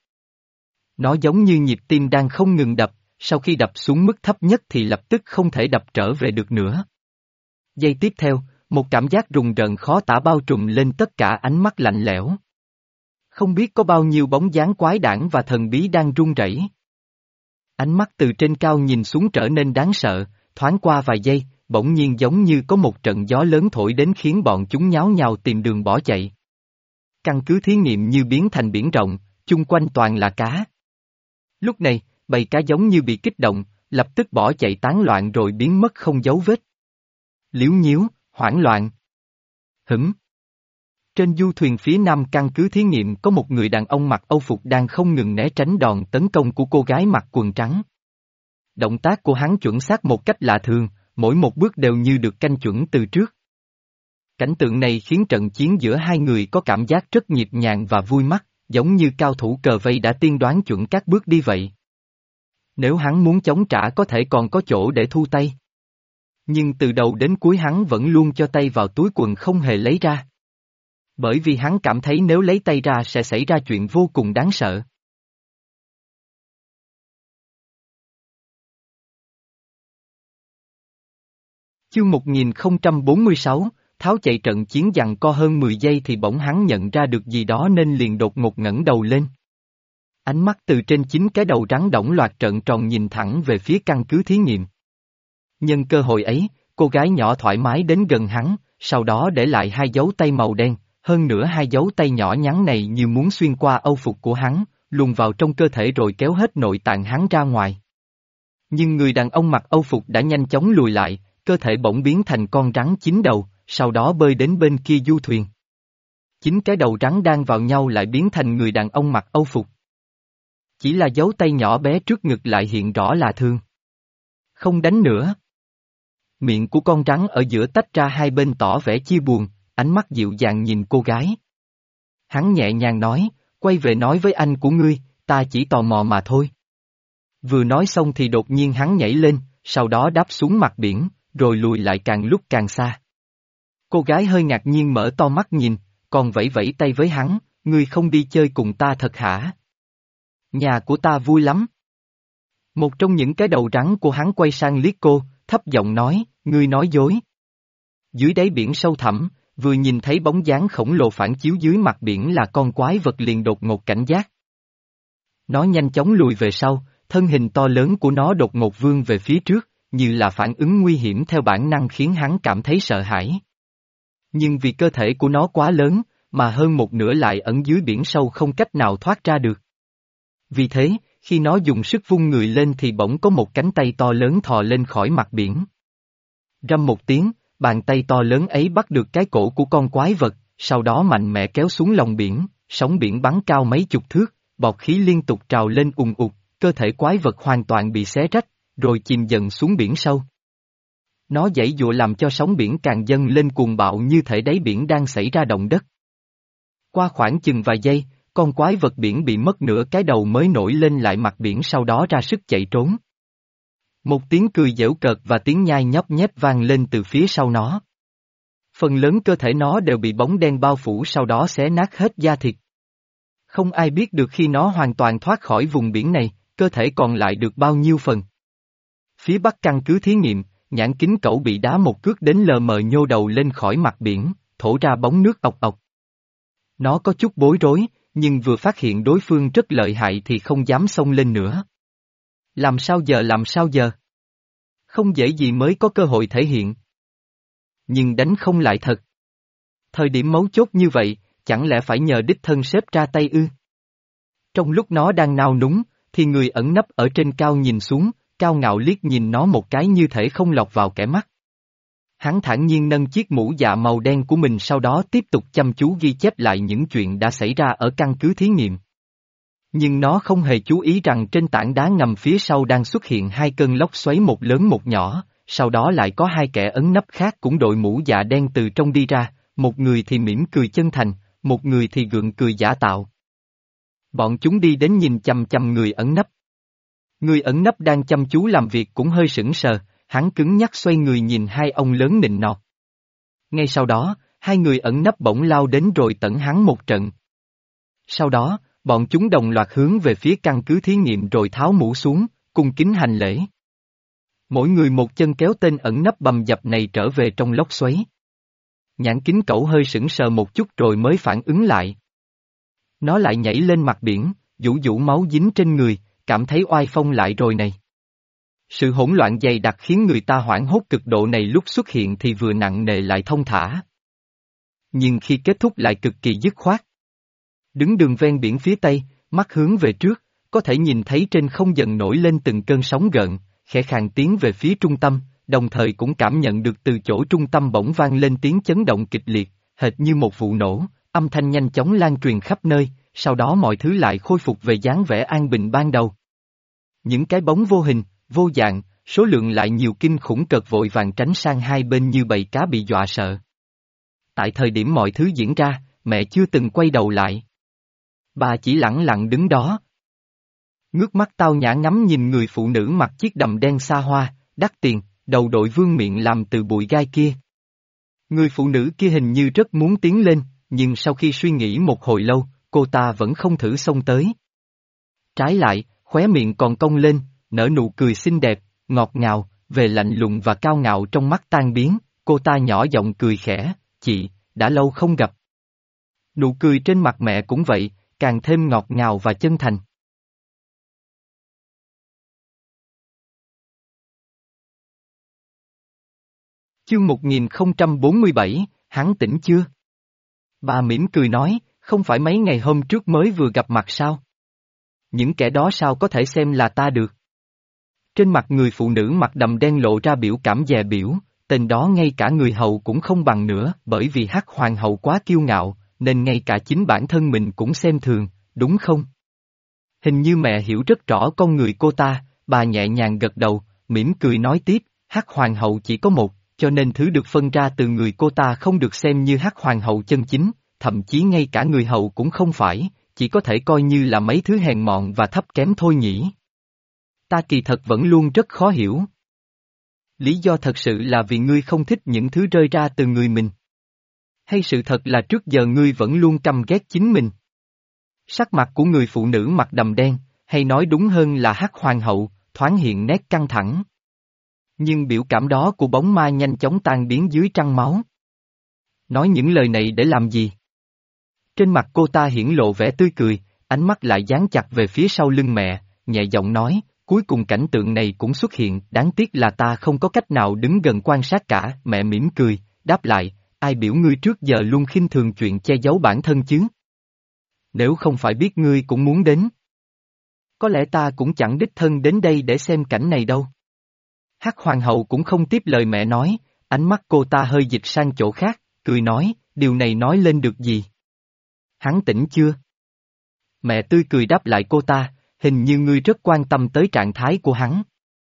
Nó giống như nhịp tim đang không ngừng đập, sau khi đập xuống mức thấp nhất thì lập tức không thể đập trở về được nữa. Giây tiếp theo, một cảm giác rùng rợn khó tả bao trùm lên tất cả ánh mắt lạnh lẽo. Không biết có bao nhiêu bóng dáng quái đản và thần bí đang run rẩy. Ánh mắt từ trên cao nhìn xuống trở nên đáng sợ, thoáng qua vài giây, bỗng nhiên giống như có một trận gió lớn thổi đến khiến bọn chúng nháo nhào tìm đường bỏ chạy. Căn cứ thí nghiệm như biến thành biển rộng, chung quanh toàn là cá. Lúc này, bầy cá giống như bị kích động, lập tức bỏ chạy tán loạn rồi biến mất không dấu vết. Liếu nhíu, hoảng loạn. Hửm. Trên du thuyền phía nam căn cứ thí nghiệm có một người đàn ông mặc âu phục đang không ngừng né tránh đòn tấn công của cô gái mặc quần trắng. Động tác của hắn chuẩn xác một cách lạ thường, mỗi một bước đều như được canh chuẩn từ trước. Cảnh tượng này khiến trận chiến giữa hai người có cảm giác rất nhịp nhàng và vui mắt, giống như cao thủ cờ vây đã tiên đoán chuẩn các bước đi vậy. Nếu hắn muốn chống trả có thể còn có chỗ để thu tay. Nhưng từ đầu đến cuối hắn vẫn luôn cho tay vào túi quần không hề lấy ra. Bởi vì hắn cảm thấy nếu lấy tay ra sẽ xảy ra chuyện vô cùng đáng sợ. Chương một nghìn không trăm bốn mươi sáu, tháo chạy trận chiến giằng co hơn mười giây thì bỗng hắn nhận ra được gì đó nên liền đột ngột ngẩng đầu lên. Ánh mắt từ trên chín cái đầu rắn đỏng loạt trợn tròn nhìn thẳng về phía căn cứ thí nghiệm. Nhân cơ hội ấy, cô gái nhỏ thoải mái đến gần hắn, sau đó để lại hai dấu tay màu đen, hơn nữa hai dấu tay nhỏ nhắn này như muốn xuyên qua âu phục của hắn, luồn vào trong cơ thể rồi kéo hết nội tạng hắn ra ngoài. Nhưng người đàn ông mặc âu phục đã nhanh chóng lùi lại, cơ thể bỗng biến thành con rắn chín đầu, sau đó bơi đến bên kia du thuyền. Chín cái đầu rắn đang vào nhau lại biến thành người đàn ông mặc âu phục. Chỉ là dấu tay nhỏ bé trước ngực lại hiện rõ là thương. Không đánh nữa. Miệng của con rắn ở giữa tách ra hai bên tỏ vẻ chia buồn, ánh mắt dịu dàng nhìn cô gái. Hắn nhẹ nhàng nói, quay về nói với anh của ngươi, ta chỉ tò mò mà thôi. Vừa nói xong thì đột nhiên hắn nhảy lên, sau đó đáp xuống mặt biển, rồi lùi lại càng lúc càng xa. Cô gái hơi ngạc nhiên mở to mắt nhìn, còn vẫy vẫy tay với hắn, ngươi không đi chơi cùng ta thật hả? Nhà của ta vui lắm. Một trong những cái đầu rắn của hắn quay sang liếc cô, thấp giọng nói, ngươi nói dối. Dưới đáy biển sâu thẳm, vừa nhìn thấy bóng dáng khổng lồ phản chiếu dưới mặt biển là con quái vật liền đột ngột cảnh giác. Nó nhanh chóng lùi về sau, thân hình to lớn của nó đột ngột vươn về phía trước, như là phản ứng nguy hiểm theo bản năng khiến hắn cảm thấy sợ hãi. Nhưng vì cơ thể của nó quá lớn, mà hơn một nửa lại ẩn dưới biển sâu không cách nào thoát ra được. Vì thế, khi nó dùng sức vung người lên thì bỗng có một cánh tay to lớn thò lên khỏi mặt biển. Răm một tiếng, bàn tay to lớn ấy bắt được cái cổ của con quái vật, sau đó mạnh mẽ kéo xuống lòng biển, sóng biển bắn cao mấy chục thước, bọt khí liên tục trào lên ùn ụt, cơ thể quái vật hoàn toàn bị xé rách, rồi chìm dần xuống biển sâu. Nó giãy giụa làm cho sóng biển càng dâng lên cuồng bạo như thể đáy biển đang xảy ra động đất. Qua khoảng chừng vài giây, con quái vật biển bị mất nửa cái đầu mới nổi lên lại mặt biển sau đó ra sức chạy trốn. Một tiếng cười giễu cợt và tiếng nhai nhóp nhép vang lên từ phía sau nó. Phần lớn cơ thể nó đều bị bóng đen bao phủ sau đó xé nát hết da thịt. Không ai biết được khi nó hoàn toàn thoát khỏi vùng biển này, cơ thể còn lại được bao nhiêu phần. Phía bắc căn cứ thí nghiệm, nhãn kính cẩu bị đá một cước đến lờ mờ nhô đầu lên khỏi mặt biển, thổ ra bóng nước ọc ọc. Nó có chút bối rối, nhưng vừa phát hiện đối phương rất lợi hại thì không dám xông lên nữa. Làm sao giờ làm sao giờ? Không dễ gì mới có cơ hội thể hiện. Nhưng đánh không lại thật. Thời điểm mấu chốt như vậy, chẳng lẽ phải nhờ đích thân sếp ra tay ư? Trong lúc nó đang nao núng, thì người ẩn nấp ở trên cao nhìn xuống, cao ngạo liếc nhìn nó một cái như thể không lọt vào kẻ mắt. Hắn thản nhiên nâng chiếc mũ dạ màu đen của mình, sau đó tiếp tục chăm chú ghi chép lại những chuyện đã xảy ra ở căn cứ thí nghiệm. Nhưng nó không hề chú ý rằng trên tảng đá ngầm phía sau đang xuất hiện hai cơn lốc xoáy, một lớn một nhỏ, sau đó lại có hai kẻ ẩn nấp khác cũng đội mũ dạ đen từ trong đi ra, một người thì mỉm cười chân thành, một người thì gượng cười giả tạo. Bọn chúng đi đến nhìn chằm chằm người ẩn nấp. Người ẩn nấp đang chăm chú làm việc cũng hơi sững sờ, hắn cứng nhắc xoay người nhìn hai ông lớn nịnh nọt. Ngay sau đó, hai người ẩn nấp bỗng lao đến rồi tẩn hắn một trận. Sau đó, bọn chúng đồng loạt hướng về phía căn cứ thí nghiệm rồi tháo mũ xuống, cung kính hành lễ. Mỗi người một chân kéo tên ẩn nấp bầm dập này trở về trong lốc xoáy. Nhãn kính cẩu hơi sững sờ một chút rồi mới phản ứng lại. Nó lại nhảy lên mặt biển, vũ vũ máu dính trên người, cảm thấy oai phong lại rồi này. Sự hỗn loạn dày đặc khiến người ta hoảng hốt cực độ này lúc xuất hiện thì vừa nặng nề lại thông thả. Nhưng khi kết thúc lại cực kỳ dứt khoát. Đứng đường ven biển phía tây, mắt hướng về trước, có thể nhìn thấy trên không dần nổi lên từng cơn sóng gợn, khẽ khàng tiến về phía trung tâm, đồng thời cũng cảm nhận được từ chỗ trung tâm bỗng vang lên tiếng chấn động kịch liệt, hệt như một vụ nổ, âm thanh nhanh chóng lan truyền khắp nơi, sau đó mọi thứ lại khôi phục về dáng vẻ an bình ban đầu. Những cái bóng vô hình, vô dạng, số lượng lại nhiều kinh khủng cợt vội vàng tránh sang hai bên như bầy cá bị dọa sợ. Tại thời điểm mọi thứ diễn ra, mẹ chưa từng quay đầu lại. Bà chỉ lẳng lặng đứng đó. Ngước mắt tao nhã ngắm nhìn người phụ nữ mặc chiếc đầm đen xa hoa, đắt tiền, đầu đội vương miện làm từ bụi gai kia. Người phụ nữ kia hình như rất muốn tiến lên, nhưng sau khi suy nghĩ một hồi lâu, cô ta vẫn không thử xông tới. Trái lại, khóe miệng còn cong lên, nở nụ cười xinh đẹp, ngọt ngào, về lạnh lùng và cao ngạo trong mắt tan biến, cô ta nhỏ giọng cười khẽ, chị, đã lâu không gặp. Nụ cười trên mặt mẹ cũng vậy, càng thêm ngọt ngào và chân thành. Chương một nghìn không trăm bốn mươi bảy, hắn tỉnh chưa? Bà mỉm cười nói, không phải mấy ngày hôm trước mới vừa gặp mặt sao? Những kẻ đó sao có thể xem là ta được? Trên mặt người phụ nữ mặc đầm đen lộ ra biểu cảm dè biểu, tên đó ngay cả người hầu cũng không bằng nữa, bởi vì Hắc Hoàng hậu quá kiêu ngạo, nên ngay cả chính bản thân mình cũng xem thường, đúng không? Hình như mẹ hiểu rất rõ con người cô ta, bà nhẹ nhàng gật đầu, mỉm cười nói tiếp, Hắc Hoàng hậu chỉ có một, cho nên thứ được phân ra từ người cô ta không được xem như Hắc Hoàng hậu chân chính, thậm chí ngay cả người hầu cũng không phải, chỉ có thể coi như là mấy thứ hèn mọn và thấp kém thôi nhỉ. Ta kỳ thật vẫn luôn rất khó hiểu. Lý do thật sự là vì ngươi không thích những thứ rơi ra từ người mình. Hay sự thật là trước giờ ngươi vẫn luôn căm ghét chính mình? Sắc mặt của người phụ nữ mặc đầm đen, hay nói đúng hơn là Hắc Hoàng hậu, thoáng hiện nét căng thẳng. Nhưng biểu cảm đó của bóng ma nhanh chóng tan biến dưới trăng máu. Nói những lời này để làm gì? Trên mặt cô ta hiển lộ vẻ tươi cười, ánh mắt lại dán chặt về phía sau lưng mẹ, nhẹ giọng nói, cuối cùng cảnh tượng này cũng xuất hiện, đáng tiếc là ta không có cách nào đứng gần quan sát cả, mẹ mỉm cười, đáp lại, ai biểu ngươi trước giờ luôn khinh thường chuyện che giấu bản thân chứ? Nếu không phải biết ngươi cũng muốn đến. Có lẽ ta cũng chẳng đích thân đến đây để xem cảnh này đâu. Hắc Hoàng hậu cũng không tiếp lời mẹ nói, ánh mắt cô ta hơi dịch sang chỗ khác, cười nói, điều này nói lên được gì? Hắn tỉnh chưa? Mẹ tươi cười đáp lại cô ta, hình như ngươi rất quan tâm tới trạng thái của hắn.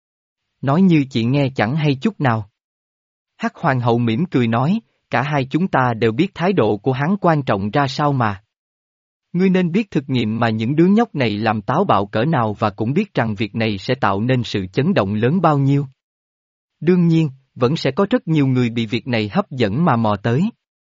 Nói như chị nghe chẳng hay chút nào. Hắc Hoàng hậu mỉm cười nói, cả hai chúng ta đều biết thái độ của hắn quan trọng ra sao mà. Ngươi nên biết thực nghiệm mà những đứa nhóc này làm táo bạo cỡ nào và cũng biết rằng việc này sẽ tạo nên sự chấn động lớn bao nhiêu. Đương nhiên, vẫn sẽ có rất nhiều người bị việc này hấp dẫn mà mò tới.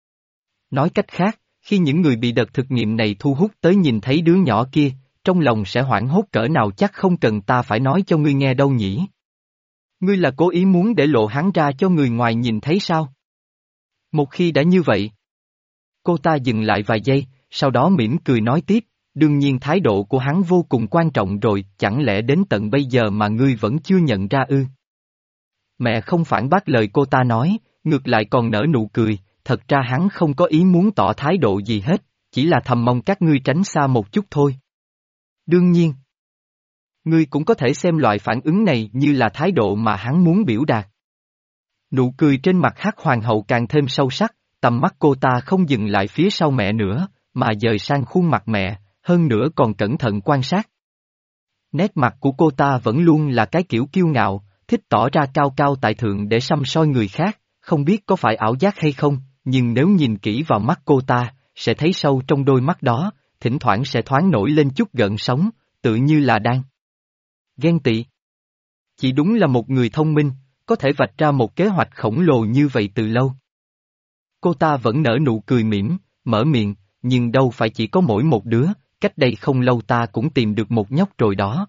Nói cách khác, khi những người bị đợt thực nghiệm này thu hút tới nhìn thấy đứa nhỏ kia, trong lòng sẽ hoảng hốt cỡ nào chắc không cần ta phải nói cho ngươi nghe đâu nhỉ. Ngươi là cố ý muốn để lộ hắn ra cho người ngoài nhìn thấy sao? Một khi đã như vậy. Cô ta dừng lại vài giây, sau đó mỉm cười nói tiếp, đương nhiên thái độ của hắn vô cùng quan trọng rồi, chẳng lẽ đến tận bây giờ mà ngươi vẫn chưa nhận ra ư? Mẹ không phản bác lời cô ta nói, ngược lại còn nở nụ cười, thật ra hắn không có ý muốn tỏ thái độ gì hết, chỉ là thầm mong các ngươi tránh xa một chút thôi. Đương nhiên, ngươi cũng có thể xem loại phản ứng này như là thái độ mà hắn muốn biểu đạt. Nụ cười trên mặt Hắc Hoàng hậu càng thêm sâu sắc, tầm mắt cô ta không dừng lại phía sau mẹ nữa, mà dời sang khuôn mặt mẹ, hơn nữa còn cẩn thận quan sát. Nét mặt của cô ta vẫn luôn là cái kiểu kiêu ngạo, thích tỏ ra cao cao tại thượng để săm soi người khác, không biết có phải ảo giác hay không, nhưng nếu nhìn kỹ vào mắt cô ta, sẽ thấy sâu trong đôi mắt đó, thỉnh thoảng sẽ thoáng nổi lên chút gợn sóng, tự như là đang ghen tị. Chỉ đúng là một người thông minh, có thể vạch ra một kế hoạch khổng lồ như vậy từ lâu. Cô ta vẫn nở nụ cười mỉm, mở miệng, nhưng đâu phải chỉ có mỗi một đứa, cách đây không lâu ta cũng tìm được một nhóc rồi đó.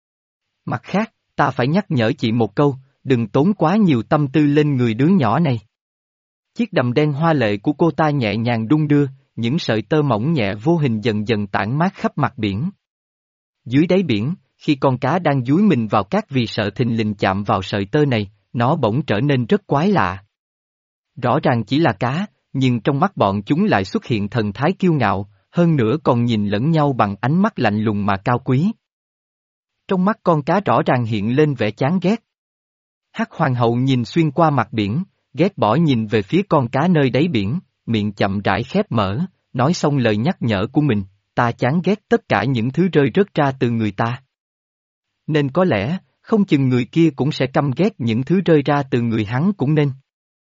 Mặt khác, ta phải nhắc nhở chị một câu, đừng tốn quá nhiều tâm tư lên người đứa nhỏ này. Chiếc đầm đen hoa lệ của cô ta nhẹ nhàng đung đưa, những sợi tơ mỏng nhẹ vô hình dần dần tản mát khắp mặt biển. Dưới đáy biển, khi con cá đang dúi mình vào cát vì sợ thình lình chạm vào sợi tơ này, nó bỗng trở nên rất quái lạ. Rõ ràng chỉ là cá, nhưng trong mắt bọn chúng lại xuất hiện thần thái kiêu ngạo, hơn nữa còn nhìn lẫn nhau bằng ánh mắt lạnh lùng mà cao quý. Trong mắt con cá rõ ràng hiện lên vẻ chán ghét. Hắc Hoàng hậu nhìn xuyên qua mặt biển, ghét bỏ nhìn về phía con cá nơi đáy biển, miệng chậm rãi khép mở, nói xong lời nhắc nhở của mình, ta chán ghét tất cả những thứ rơi rớt ra từ người ta. Nên có lẽ, không chừng người kia cũng sẽ căm ghét những thứ rơi ra từ người hắn cũng nên.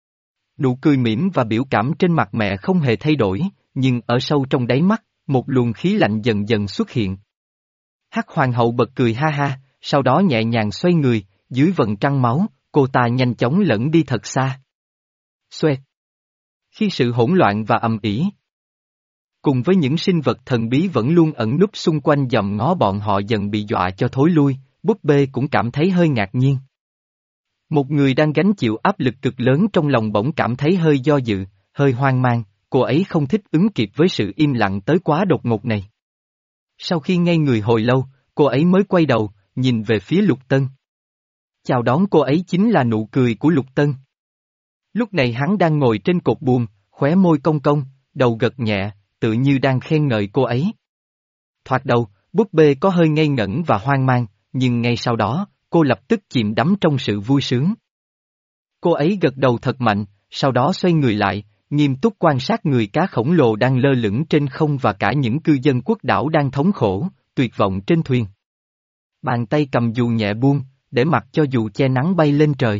Nụ cười mỉm và biểu cảm trên mặt mẹ không hề thay đổi, nhưng ở sâu trong đáy mắt, một luồng khí lạnh dần dần xuất hiện. Hắc Hoàng hậu bật cười ha ha, sau đó nhẹ nhàng xoay người, dưới vầng trăng máu, cô ta nhanh chóng lẫn đi thật xa. Xoẹt. Khi sự hỗn loạn và ầm ĩ, cùng với những sinh vật thần bí vẫn luôn ẩn núp xung quanh dòm ngó bọn họ dần bị dọa cho thối lui, búp bê cũng cảm thấy hơi ngạc nhiên. Một người đang gánh chịu áp lực cực lớn trong lòng bỗng cảm thấy hơi do dự, hơi hoang mang, cô ấy không thích ứng kịp với sự im lặng tới quá đột ngột này. Sau khi ngây người hồi lâu, cô ấy mới quay đầu, nhìn về phía Lục Tân. Chào đón cô ấy chính là nụ cười của Lục Tân. Lúc này hắn đang ngồi trên cột buồm, khóe môi cong cong, đầu gật nhẹ, tự như đang khen ngợi cô ấy. Thoạt đầu, búp bê có hơi ngây ngẩn và hoang mang, nhưng ngay sau đó, cô lập tức chìm đắm trong sự vui sướng. Cô ấy gật đầu thật mạnh, sau đó xoay người lại, nghiêm túc quan sát người cá khổng lồ đang lơ lửng trên không và cả những cư dân quốc đảo đang thống khổ, tuyệt vọng trên thuyền. Bàn tay cầm dù nhẹ buông, để mặc cho dù che nắng bay lên trời.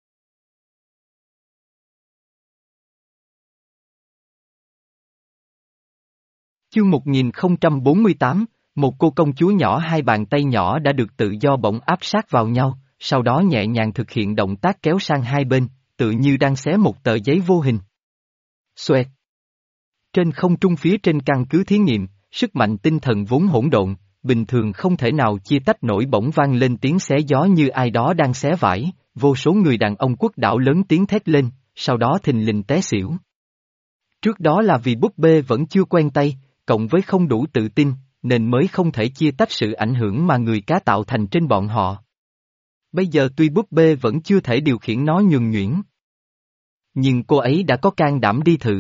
Chương một nghìn không trăm bốn mươi tám, một cô công chúa nhỏ hai bàn tay nhỏ đã được tự do bỗng áp sát vào nhau, sau đó nhẹ nhàng thực hiện động tác kéo sang hai bên, tự như đang xé một tờ giấy vô hình. Xoẹt. Trên không trung phía trên căn cứ thí nghiệm, sức mạnh tinh thần vốn hỗn độn, bình thường không thể nào chia tách nổi bỗng vang lên tiếng xé gió như ai đó đang xé vải, vô số người đàn ông quốc đảo lớn tiếng thét lên, sau đó thình lình té xỉu. Trước đó là vì búp bê vẫn chưa quen tay, cộng với không đủ tự tin, nên mới không thể chia tách sự ảnh hưởng mà người cá tạo thành trên bọn họ. Bây giờ tuy búp bê vẫn chưa thể điều khiển nó nhuần nhuyễn, nhưng cô ấy đã có can đảm đi thử.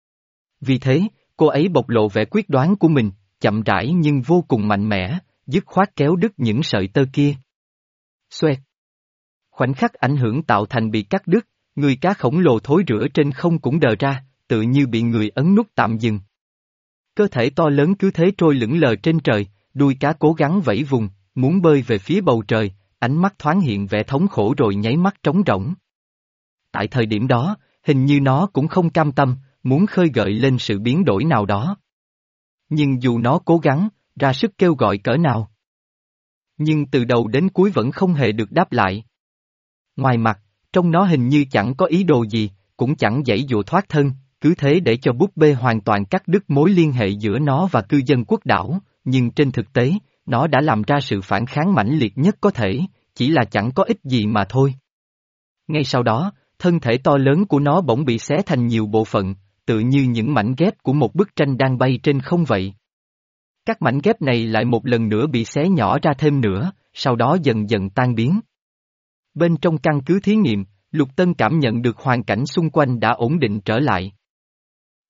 Vì thế, cô ấy bộc lộ vẻ quyết đoán của mình, chậm rãi nhưng vô cùng mạnh mẽ, dứt khoát kéo đứt những sợi tơ kia. Xoẹt. Khoảnh khắc ảnh hưởng tạo thành bị cắt đứt, người cá khổng lồ thối rữa trên không cũng đờ ra, tự như bị người ấn nút tạm dừng. Cơ thể to lớn cứ thế trôi lững lờ trên trời, đuôi cá cố gắng vẫy vùng, muốn bơi về phía bầu trời, ánh mắt thoáng hiện vẻ thống khổ rồi nháy mắt trống rỗng. Tại thời điểm đó, hình như nó cũng không cam tâm, muốn khơi gợi lên sự biến đổi nào đó. Nhưng dù nó cố gắng, ra sức kêu gọi cỡ nào, nhưng từ đầu đến cuối vẫn không hề được đáp lại. Ngoài mặt, trong nó hình như chẳng có ý đồ gì, cũng chẳng giãy dụa thoát thân, cứ thế để cho búp bê hoàn toàn cắt đứt mối liên hệ giữa nó và cư dân quốc đảo, nhưng trên thực tế, nó đã làm ra sự phản kháng mãnh liệt nhất có thể, chỉ là chẳng có ích gì mà thôi. Ngay sau đó, thân thể to lớn của nó bỗng bị xé thành nhiều bộ phận, tự như những mảnh ghép của một bức tranh đang bay trên không vậy. Các mảnh ghép này lại một lần nữa bị xé nhỏ ra thêm nữa, sau đó dần dần tan biến. Bên trong căn cứ thí nghiệm, Lục Tân cảm nhận được hoàn cảnh xung quanh đã ổn định trở lại,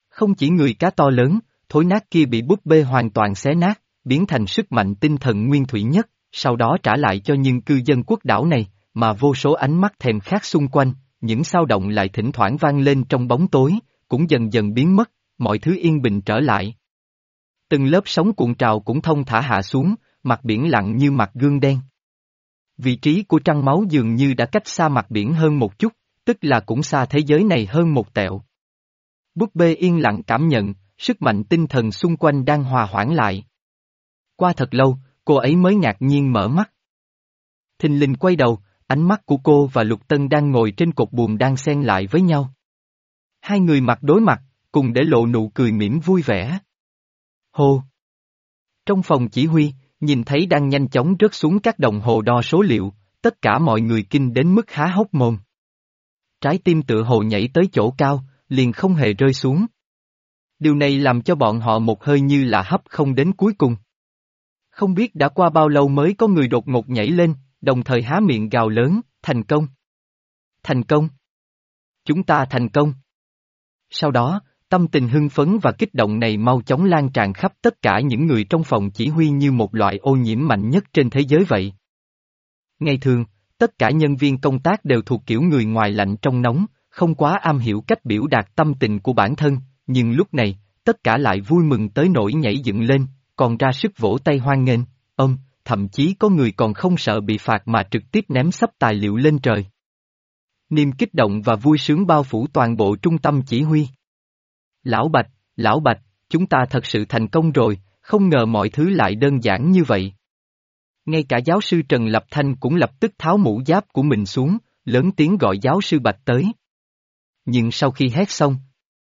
Không chỉ người cá to lớn, thối nát kia bị búp bê hoàn toàn xé nát, biến thành sức mạnh tinh thần nguyên thủy nhất, sau đó trả lại cho những cư dân quốc đảo này, mà vô số ánh mắt thèm khát xung quanh, những sao động lại thỉnh thoảng vang lên trong bóng tối, cũng dần dần biến mất, mọi thứ yên bình trở lại. Từng lớp sóng cuộn trào cũng thông thả hạ xuống, mặt biển lặng như mặt gương đen. Vị trí của trăng máu dường như đã cách xa mặt biển hơn một chút, tức là cũng xa thế giới này hơn một tẹo. Búp bê yên lặng cảm nhận, sức mạnh tinh thần xung quanh đang hòa hoãn lại. Qua thật lâu, cô ấy mới ngạc nhiên mở mắt. Thình lình quay đầu, ánh mắt của cô và Lục Tân đang ngồi trên cột buồm đang xen lại với nhau. Hai người mặt đối mặt, cùng để lộ nụ cười mỉm vui vẻ. Hô! Trong phòng chỉ huy, nhìn thấy đang nhanh chóng rớt xuống các đồng hồ đo số liệu, tất cả mọi người kinh đến mức há hốc mồm. Trái tim tựa hồ nhảy tới chỗ cao, liền không hề rơi xuống. Điều này làm cho bọn họ một hơi như là hấp không đến cuối cùng. Không biết đã qua bao lâu mới có người đột ngột nhảy lên, đồng thời há miệng gào lớn, thành công! Thành công! Chúng ta thành công! Sau đó, tâm tình hưng phấn và kích động này mau chóng lan tràn khắp tất cả những người trong phòng chỉ huy như một loại ô nhiễm mạnh nhất trên thế giới vậy. Ngày thường, tất cả nhân viên công tác đều thuộc kiểu người ngoài lạnh trong nóng, không quá am hiểu cách biểu đạt tâm tình của bản thân, nhưng lúc này, tất cả lại vui mừng tới nỗi nhảy dựng lên, còn ra sức vỗ tay hoan nghênh, ôm, thậm chí có người còn không sợ bị phạt mà trực tiếp ném xấp tài liệu lên trời. Niềm kích động và vui sướng bao phủ toàn bộ trung tâm chỉ huy. Lão Bạch, Lão Bạch, chúng ta thật sự thành công rồi, không ngờ mọi thứ lại đơn giản như vậy. Ngay cả giáo sư Trần Lập Thanh cũng lập tức tháo mũ giáp của mình xuống, lớn tiếng gọi giáo sư Bạch tới. Nhưng sau khi hét xong,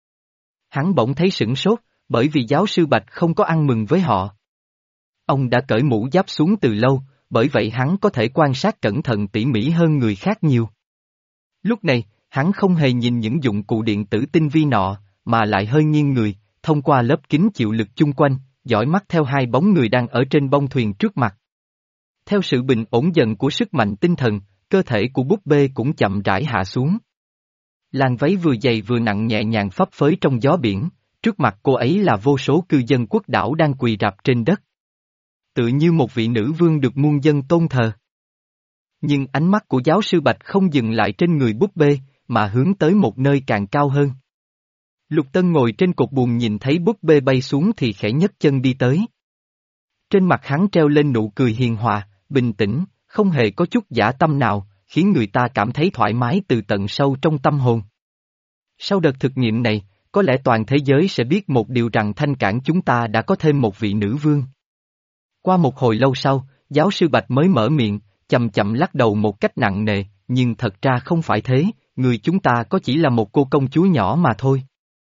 hắn bỗng thấy sửng sốt, bởi vì giáo sư Bạch không có ăn mừng với họ. Ông đã cởi mũ giáp xuống từ lâu, bởi vậy hắn có thể quan sát cẩn thận tỉ mỉ hơn người khác nhiều. Lúc này, hắn không hề nhìn những dụng cụ điện tử tinh vi nọ, mà lại hơi nghiêng người, thông qua lớp kính chịu lực chung quanh, dõi mắt theo hai bóng người đang ở trên bông thuyền trước mặt. Theo sự bình ổn dần của sức mạnh tinh thần, cơ thể của búp bê cũng chậm rãi hạ xuống. Làn váy vừa dày vừa nặng nhẹ nhàng phấp phới trong gió biển, trước mặt cô ấy là vô số cư dân quốc đảo đang quỳ rạp trên đất. Tự như một vị nữ vương được muôn dân tôn thờ. Nhưng ánh mắt của giáo sư Bạch không dừng lại trên người búp bê, mà hướng tới một nơi càng cao hơn. Lục Tân ngồi trên cột buồm nhìn thấy búp bê bay xuống thì khẽ nhấc chân đi tới. Trên mặt hắn treo lên nụ cười hiền hòa, bình tĩnh, không hề có chút dã tâm nào, khiến người ta cảm thấy thoải mái từ tận sâu trong tâm hồn. Sau đợt thực nghiệm này, có lẽ toàn thế giới sẽ biết một điều rằng Thanh Cảng chúng ta đã có thêm một vị nữ vương. Qua một hồi lâu sau, giáo sư Bạch mới mở miệng, chậm chậm lắc đầu một cách nặng nề, nhưng thật ra không phải thế, người chúng ta có chỉ là một cô công chúa nhỏ mà thôi.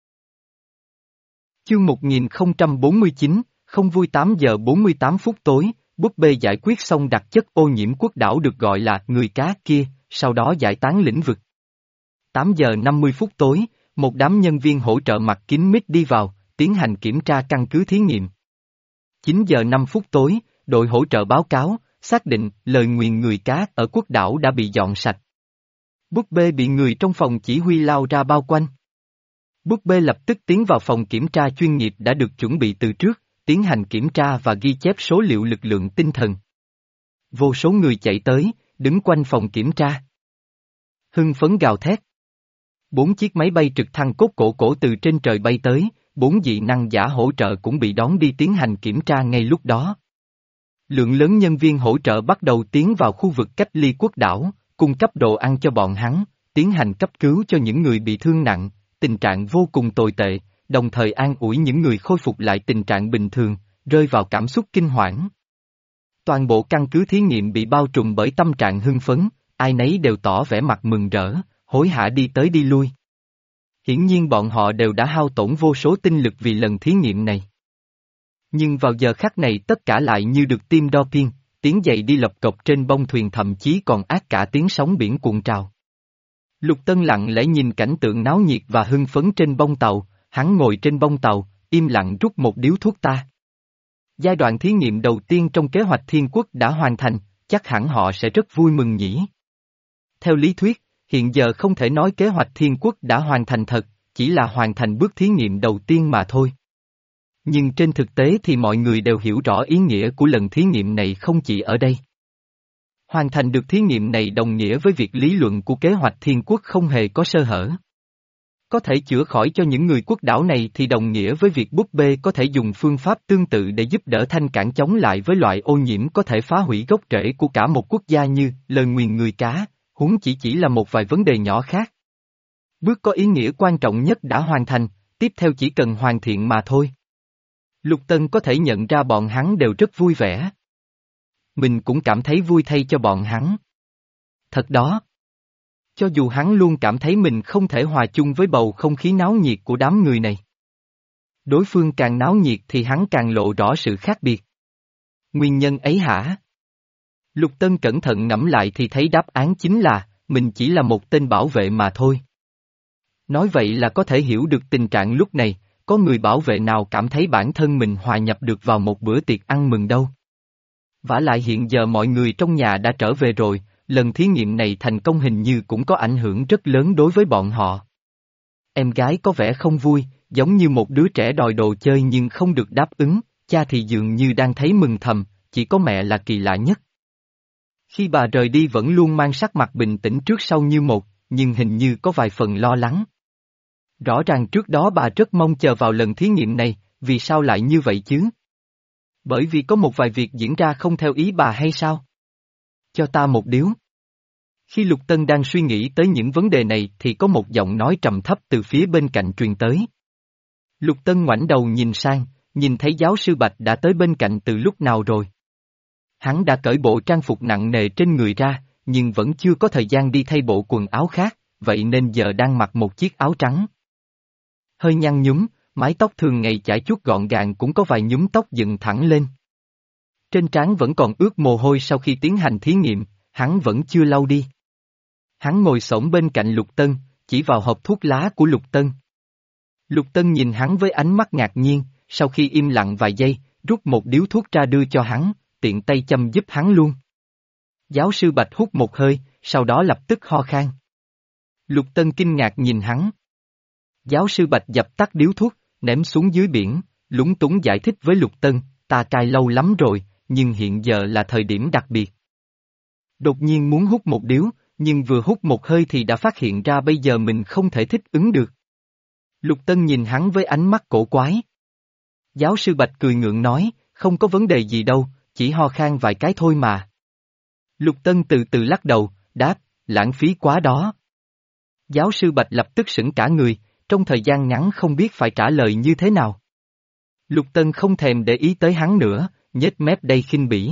Chương một nghìn không trăm bốn mươi chín, không vui tám giờ bốn mươi tám phút tối, búp bê giải quyết xong đặc chất ô nhiễm quốc đảo được gọi là người cá kia, sau đó giải tán lĩnh vực. tám giờ năm mươi phút tối, một đám nhân viên hỗ trợ mặc kín mít đi vào, tiến hành kiểm tra căn cứ thí nghiệm. chín giờ năm phút tối, đội hỗ trợ báo cáo, xác định lời nguyền người cá ở quốc đảo đã bị dọn sạch. Búp bê bị người trong phòng chỉ huy lao ra bao quanh. Búp bê lập tức tiến vào phòng kiểm tra chuyên nghiệp đã được chuẩn bị từ trước, tiến hành kiểm tra và ghi chép số liệu lực lượng tinh thần. Vô số người chạy tới, đứng quanh phòng kiểm tra. Hưng phấn gào thét. Bốn chiếc máy bay trực thăng cốt cổ cổ từ trên trời bay tới, bốn dị năng giả hỗ trợ cũng bị đón đi tiến hành kiểm tra ngay lúc đó. Lượng lớn nhân viên hỗ trợ bắt đầu tiến vào khu vực cách ly quốc đảo, cung cấp đồ ăn cho bọn hắn, tiến hành cấp cứu cho những người bị thương nặng, tình trạng vô cùng tồi tệ, đồng thời an ủi những người khôi phục lại tình trạng bình thường, rơi vào cảm xúc kinh hoảng. Toàn bộ căn cứ thí nghiệm bị bao trùm bởi tâm trạng hưng phấn, ai nấy đều tỏ vẻ mặt mừng rỡ, hối hả đi tới đi lui. Hiển nhiên bọn họ đều đã hao tổn vô số tinh lực vì lần thí nghiệm này. Nhưng vào giờ khắc này tất cả lại như được tiêm dopamine, tiếng giày đi lập cộc trên bông thuyền thậm chí còn ác cả tiếng sóng biển cuộn trào. Lục Tân lặng lẽ nhìn cảnh tượng náo nhiệt và hưng phấn trên bông tàu, hắn ngồi trên bông tàu, im lặng rút một điếu thuốc ta. Giai đoạn thí nghiệm đầu tiên trong kế hoạch Thiên Quốc đã hoàn thành, chắc hẳn họ sẽ rất vui mừng nhỉ. Theo lý thuyết, hiện giờ không thể nói kế hoạch Thiên Quốc đã hoàn thành thật, chỉ là hoàn thành bước thí nghiệm đầu tiên mà thôi. Nhưng trên thực tế thì mọi người đều hiểu rõ ý nghĩa của lần thí nghiệm này không chỉ ở đây. Hoàn thành được thí nghiệm này đồng nghĩa với việc lý luận của kế hoạch thiên quốc không hề có sơ hở. Có thể chữa khỏi cho những người quốc đảo này thì đồng nghĩa với việc búp bê có thể dùng phương pháp tương tự để giúp đỡ thanh cản chống lại với loại ô nhiễm có thể phá hủy gốc rễ của cả một quốc gia như lời nguyền người cá, huống chỉ chỉ là một vài vấn đề nhỏ khác. Bước có ý nghĩa quan trọng nhất đã hoàn thành, tiếp theo chỉ cần hoàn thiện mà thôi. Lục Tân có thể nhận ra bọn hắn đều rất vui vẻ. Mình cũng cảm thấy vui thay cho bọn hắn. Thật đó. Cho dù hắn luôn cảm thấy mình không thể hòa chung với bầu không khí náo nhiệt của đám người này. Đối phương càng náo nhiệt thì hắn càng lộ rõ sự khác biệt. Nguyên nhân ấy hả? Lục Tân cẩn thận ngẫm lại thì thấy đáp án chính là, mình chỉ là một tên bảo vệ mà thôi. Nói vậy là có thể hiểu được tình trạng lúc này, có người bảo vệ nào cảm thấy bản thân mình hòa nhập được vào một bữa tiệc ăn mừng đâu. Vả lại hiện giờ mọi người trong nhà đã trở về rồi, lần thí nghiệm này thành công hình như cũng có ảnh hưởng rất lớn đối với bọn họ. Em gái có vẻ không vui, giống như một đứa trẻ đòi đồ chơi nhưng không được đáp ứng, cha thì dường như đang thấy mừng thầm, chỉ có mẹ là kỳ lạ nhất. Khi bà rời đi vẫn luôn mang sắc mặt bình tĩnh trước sau như một, nhưng hình như có vài phần lo lắng. Rõ ràng trước đó bà rất mong chờ vào lần thí nghiệm này, vì sao lại như vậy chứ? Bởi vì có một vài việc diễn ra không theo ý bà hay sao? Cho ta một điếu. Khi Lục Tân đang suy nghĩ tới những vấn đề này thì có một giọng nói trầm thấp từ phía bên cạnh truyền tới. Lục Tân ngoảnh đầu nhìn sang, nhìn thấy giáo sư Bạch đã tới bên cạnh từ lúc nào rồi. Hắn đã cởi bộ trang phục nặng nề trên người ra, nhưng vẫn chưa có thời gian đi thay bộ quần áo khác, vậy nên giờ đang mặc một chiếc áo trắng. Hơi nhăn nhúm, mái tóc thường ngày chải chuốt gọn gàng cũng có vài nhúm tóc dựng thẳng lên. Trên trán vẫn còn ướt mồ hôi sau khi tiến hành thí nghiệm, hắn vẫn chưa lau đi. Hắn ngồi xổm bên cạnh Lục Tân, chỉ vào hộp thuốc lá của Lục Tân. Lục Tân nhìn hắn với ánh mắt ngạc nhiên, sau khi im lặng vài giây, rút một điếu thuốc ra đưa cho hắn, tiện tay châm giúp hắn luôn. Giáo sư Bạch hút một hơi, sau đó lập tức ho khan. Lục Tân kinh ngạc nhìn hắn. Giáo sư Bạch dập tắt điếu thuốc, ném xuống dưới biển, lúng túng giải thích với Lục Tân, ta cai lâu lắm rồi, nhưng hiện giờ là thời điểm đặc biệt. Đột nhiên muốn hút một điếu, nhưng vừa hút một hơi thì đã phát hiện ra bây giờ mình không thể thích ứng được. Lục Tân nhìn hắn với ánh mắt cổ quái. Giáo sư Bạch cười ngượng nói, không có vấn đề gì đâu, chỉ ho khan vài cái thôi mà. Lục Tân từ từ lắc đầu, đáp, lãng phí quá đó. Giáo sư Bạch lập tức sững cả người, trong thời gian ngắn không biết phải trả lời như thế nào. Lục Tân không thèm để ý tới hắn nữa, nhếch mép đầy khinh bỉ.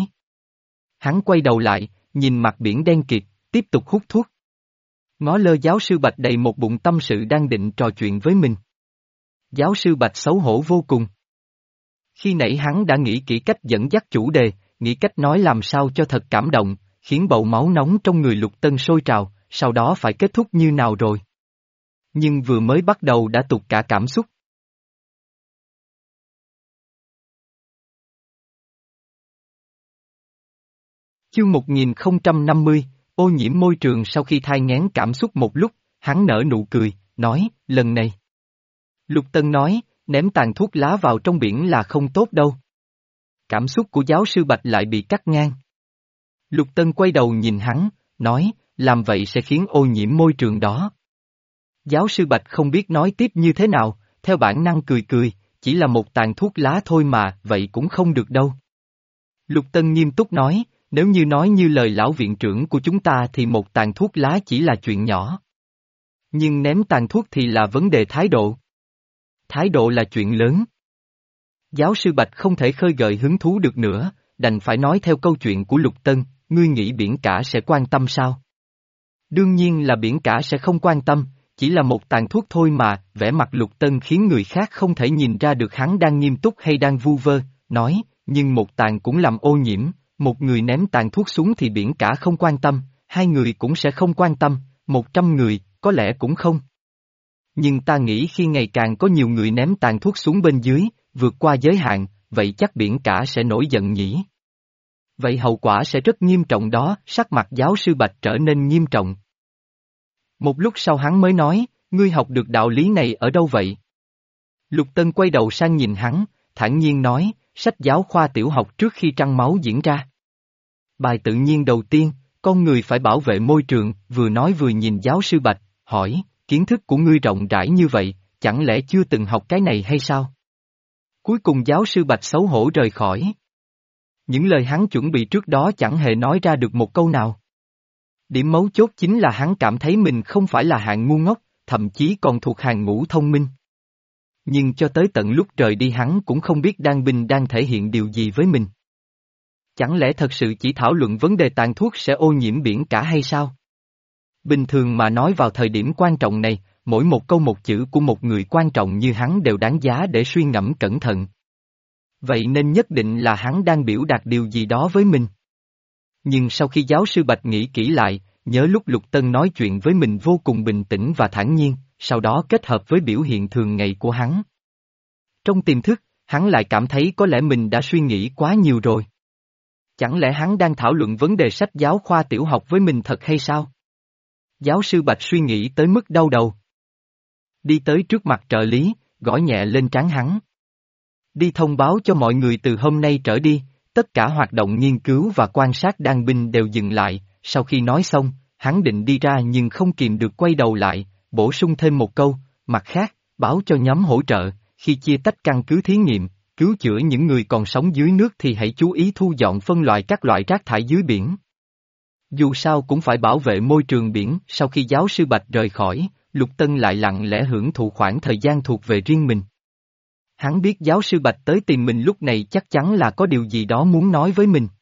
Hắn quay đầu lại, nhìn mặt biển đen kịt, tiếp tục hút thuốc. Ngó lơ giáo sư Bạch đầy một bụng tâm sự đang định trò chuyện với mình. Giáo sư Bạch xấu hổ vô cùng. Khi nãy hắn đã nghĩ kỹ cách dẫn dắt chủ đề, nghĩ cách nói làm sao cho thật cảm động, khiến bầu máu nóng trong người Lục Tân sôi trào, sau đó phải kết thúc như nào rồi. Nhưng vừa mới bắt đầu đã tụt cả cảm xúc. Chương một nghìn không trăm năm mươi, ô nhiễm môi trường. Sau khi thai nghén cảm xúc một lúc, hắn nở nụ cười, nói, lần này. Lục Tân nói, ném tàn thuốc lá vào trong biển là không tốt đâu. Cảm xúc của giáo sư Bạch lại bị cắt ngang. Lục Tân quay đầu nhìn hắn, nói, làm vậy sẽ khiến ô nhiễm môi trường đó. Giáo sư Bạch không biết nói tiếp như thế nào, theo bản năng cười cười, chỉ là một tàn thuốc lá thôi mà, vậy cũng không được đâu. Lục Tân nghiêm túc nói, nếu như nói như lời lão viện trưởng của chúng ta thì một tàn thuốc lá chỉ là chuyện nhỏ. Nhưng ném tàn thuốc thì là vấn đề thái độ. Thái độ là chuyện lớn. Giáo sư Bạch không thể khơi gợi hứng thú được nữa, đành phải nói theo câu chuyện của Lục Tân, ngươi nghĩ biển cả sẽ quan tâm sao? Đương nhiên là biển cả sẽ không quan tâm, chỉ là một tàn thuốc thôi mà, vẻ mặt Lục Tân khiến người khác không thể nhìn ra được hắn đang nghiêm túc hay đang vu vơ, nói, nhưng một tàn cũng làm ô nhiễm, một người ném tàn thuốc xuống thì biển cả không quan tâm, hai người cũng sẽ không quan tâm, một trăm người, có lẽ cũng không. Nhưng ta nghĩ khi ngày càng có nhiều người ném tàn thuốc xuống bên dưới, vượt qua giới hạn, vậy chắc biển cả sẽ nổi giận nhỉ? Vậy hậu quả sẽ rất nghiêm trọng đó, sắc mặt giáo sư Bạch trở nên nghiêm trọng. Một lúc sau hắn mới nói, ngươi học được đạo lý này ở đâu vậy? Lục Tân quay đầu sang nhìn hắn, thản nhiên nói, sách giáo khoa tiểu học trước khi trăng máu diễn ra. Bài tự nhiên đầu tiên, con người phải bảo vệ môi trường, vừa nói vừa nhìn giáo sư Bạch, hỏi, kiến thức của ngươi rộng rãi như vậy, chẳng lẽ chưa từng học cái này hay sao? Cuối cùng giáo sư Bạch xấu hổ rời khỏi. Những lời hắn chuẩn bị trước đó chẳng hề nói ra được một câu nào. Điểm mấu chốt chính là hắn cảm thấy mình không phải là hạng ngu ngốc, thậm chí còn thuộc hàng ngũ thông minh. Nhưng cho tới tận lúc rời đi hắn cũng không biết Đan Bình đang thể hiện điều gì với mình. Chẳng lẽ thật sự chỉ thảo luận vấn đề tàn thuốc sẽ ô nhiễm biển cả hay sao? Bình thường mà nói vào thời điểm quan trọng này, mỗi một câu một chữ của một người quan trọng như hắn đều đáng giá để suy ngẫm cẩn thận. Vậy nên nhất định là hắn đang biểu đạt điều gì đó với mình. Nhưng sau khi giáo sư Bạch nghĩ kỹ lại, nhớ lúc Lục Tân nói chuyện với mình vô cùng bình tĩnh và thản nhiên, sau đó kết hợp với biểu hiện thường ngày của hắn. Trong tiềm thức, hắn lại cảm thấy có lẽ mình đã suy nghĩ quá nhiều rồi. Chẳng lẽ hắn đang thảo luận vấn đề sách giáo khoa tiểu học với mình thật hay sao? Giáo sư Bạch suy nghĩ tới mức đau đầu. Đi tới trước mặt trợ lý, gõ nhẹ lên trán hắn. Đi thông báo cho mọi người từ hôm nay trở đi, tất cả hoạt động nghiên cứu và quan sát Đan binh đều dừng lại, sau khi nói xong, hắn định đi ra nhưng không kìm được quay đầu lại, bổ sung thêm một câu, mặt khác, báo cho nhóm hỗ trợ, khi chia tách căn cứ thí nghiệm, cứu chữa những người còn sống dưới nước thì hãy chú ý thu dọn phân loại các loại rác thải dưới biển. Dù sao cũng phải bảo vệ môi trường biển. Sau khi giáo sư Bạch rời khỏi, Lục Tân lại lặng lẽ hưởng thụ khoảng thời gian thuộc về riêng mình. Hắn biết giáo sư Bạch tới tìm mình lúc này chắc chắn là có điều gì đó muốn nói với mình.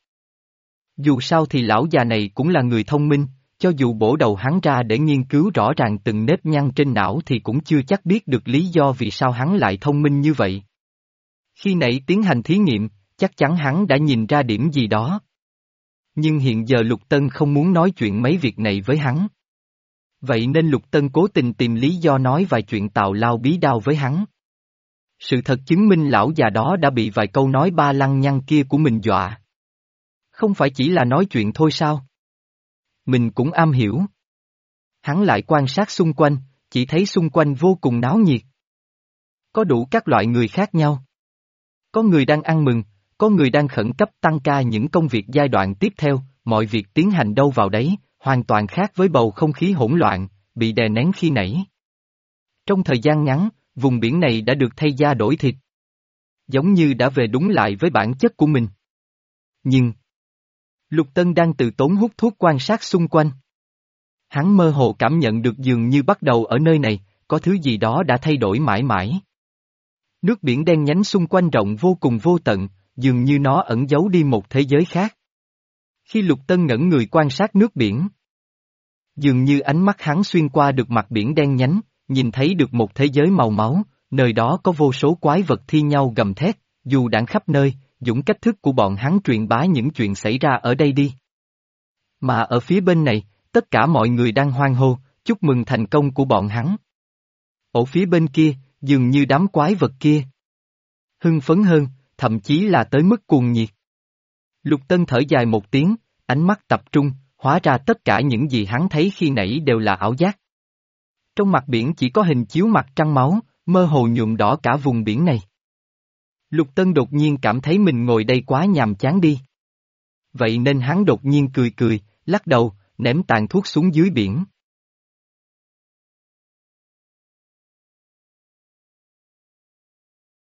Dù sao thì lão già này cũng là người thông minh, cho dù bổ đầu hắn ra để nghiên cứu rõ ràng từng nếp nhăn trên não thì cũng chưa chắc biết được lý do vì sao hắn lại thông minh như vậy. Khi nãy tiến hành thí nghiệm, chắc chắn hắn đã nhìn ra điểm gì đó. Nhưng hiện giờ Lục Tân không muốn nói chuyện mấy việc này với hắn. Vậy nên Lục Tân cố tình tìm lý do nói vài chuyện tào lao bí đao với hắn. Sự thật chứng minh lão già đó đã bị vài câu nói ba lăng nhăng kia của mình dọa. Không phải chỉ là nói chuyện thôi sao? Mình cũng am hiểu. Hắn lại quan sát xung quanh, chỉ thấy xung quanh vô cùng náo nhiệt. Có đủ các loại người khác nhau. Có người đang ăn mừng, có người đang khẩn cấp tăng ca những công việc giai đoạn tiếp theo, mọi việc tiến hành đâu vào đấy, hoàn toàn khác với bầu không khí hỗn loạn, bị đè nén khi nãy. Trong thời gian ngắn, vùng biển này đã được thay da đổi thịt. Giống như đã về đúng lại với bản chất của mình. Nhưng, Lục Tân đang từ tốn hút thuốc quan sát xung quanh. Hắn mơ hồ cảm nhận được dường như bắt đầu ở nơi này, có thứ gì đó đã thay đổi mãi mãi. Nước biển đen nhánh xung quanh rộng vô cùng vô tận, dường như nó ẩn giấu đi một thế giới khác. Khi Lục Tân ngẩng người quan sát nước biển, dường như ánh mắt hắn xuyên qua được mặt biển đen nhánh, nhìn thấy được một thế giới màu máu, nơi đó có vô số quái vật thi nhau gầm thét, dù đãng khắp nơi, dũng cách thức của bọn hắn truyền bá những chuyện xảy ra ở đây đi. Mà ở phía bên này, tất cả mọi người đang hoan hô, chúc mừng thành công của bọn hắn. Ở phía bên kia, dường như đám quái vật kia hưng phấn hơn, thậm chí là tới mức cuồng nhiệt. Lục Tân thở dài một tiếng, ánh mắt tập trung, hóa ra tất cả những gì hắn thấy khi nãy đều là ảo giác. Trong mặt biển chỉ có hình chiếu mặt trăng máu, mơ hồ nhuộm đỏ cả vùng biển này. Lục Tân đột nhiên cảm thấy mình ngồi đây quá nhàm chán đi. Vậy nên hắn đột nhiên cười cười, lắc đầu, ném tàn thuốc xuống dưới biển.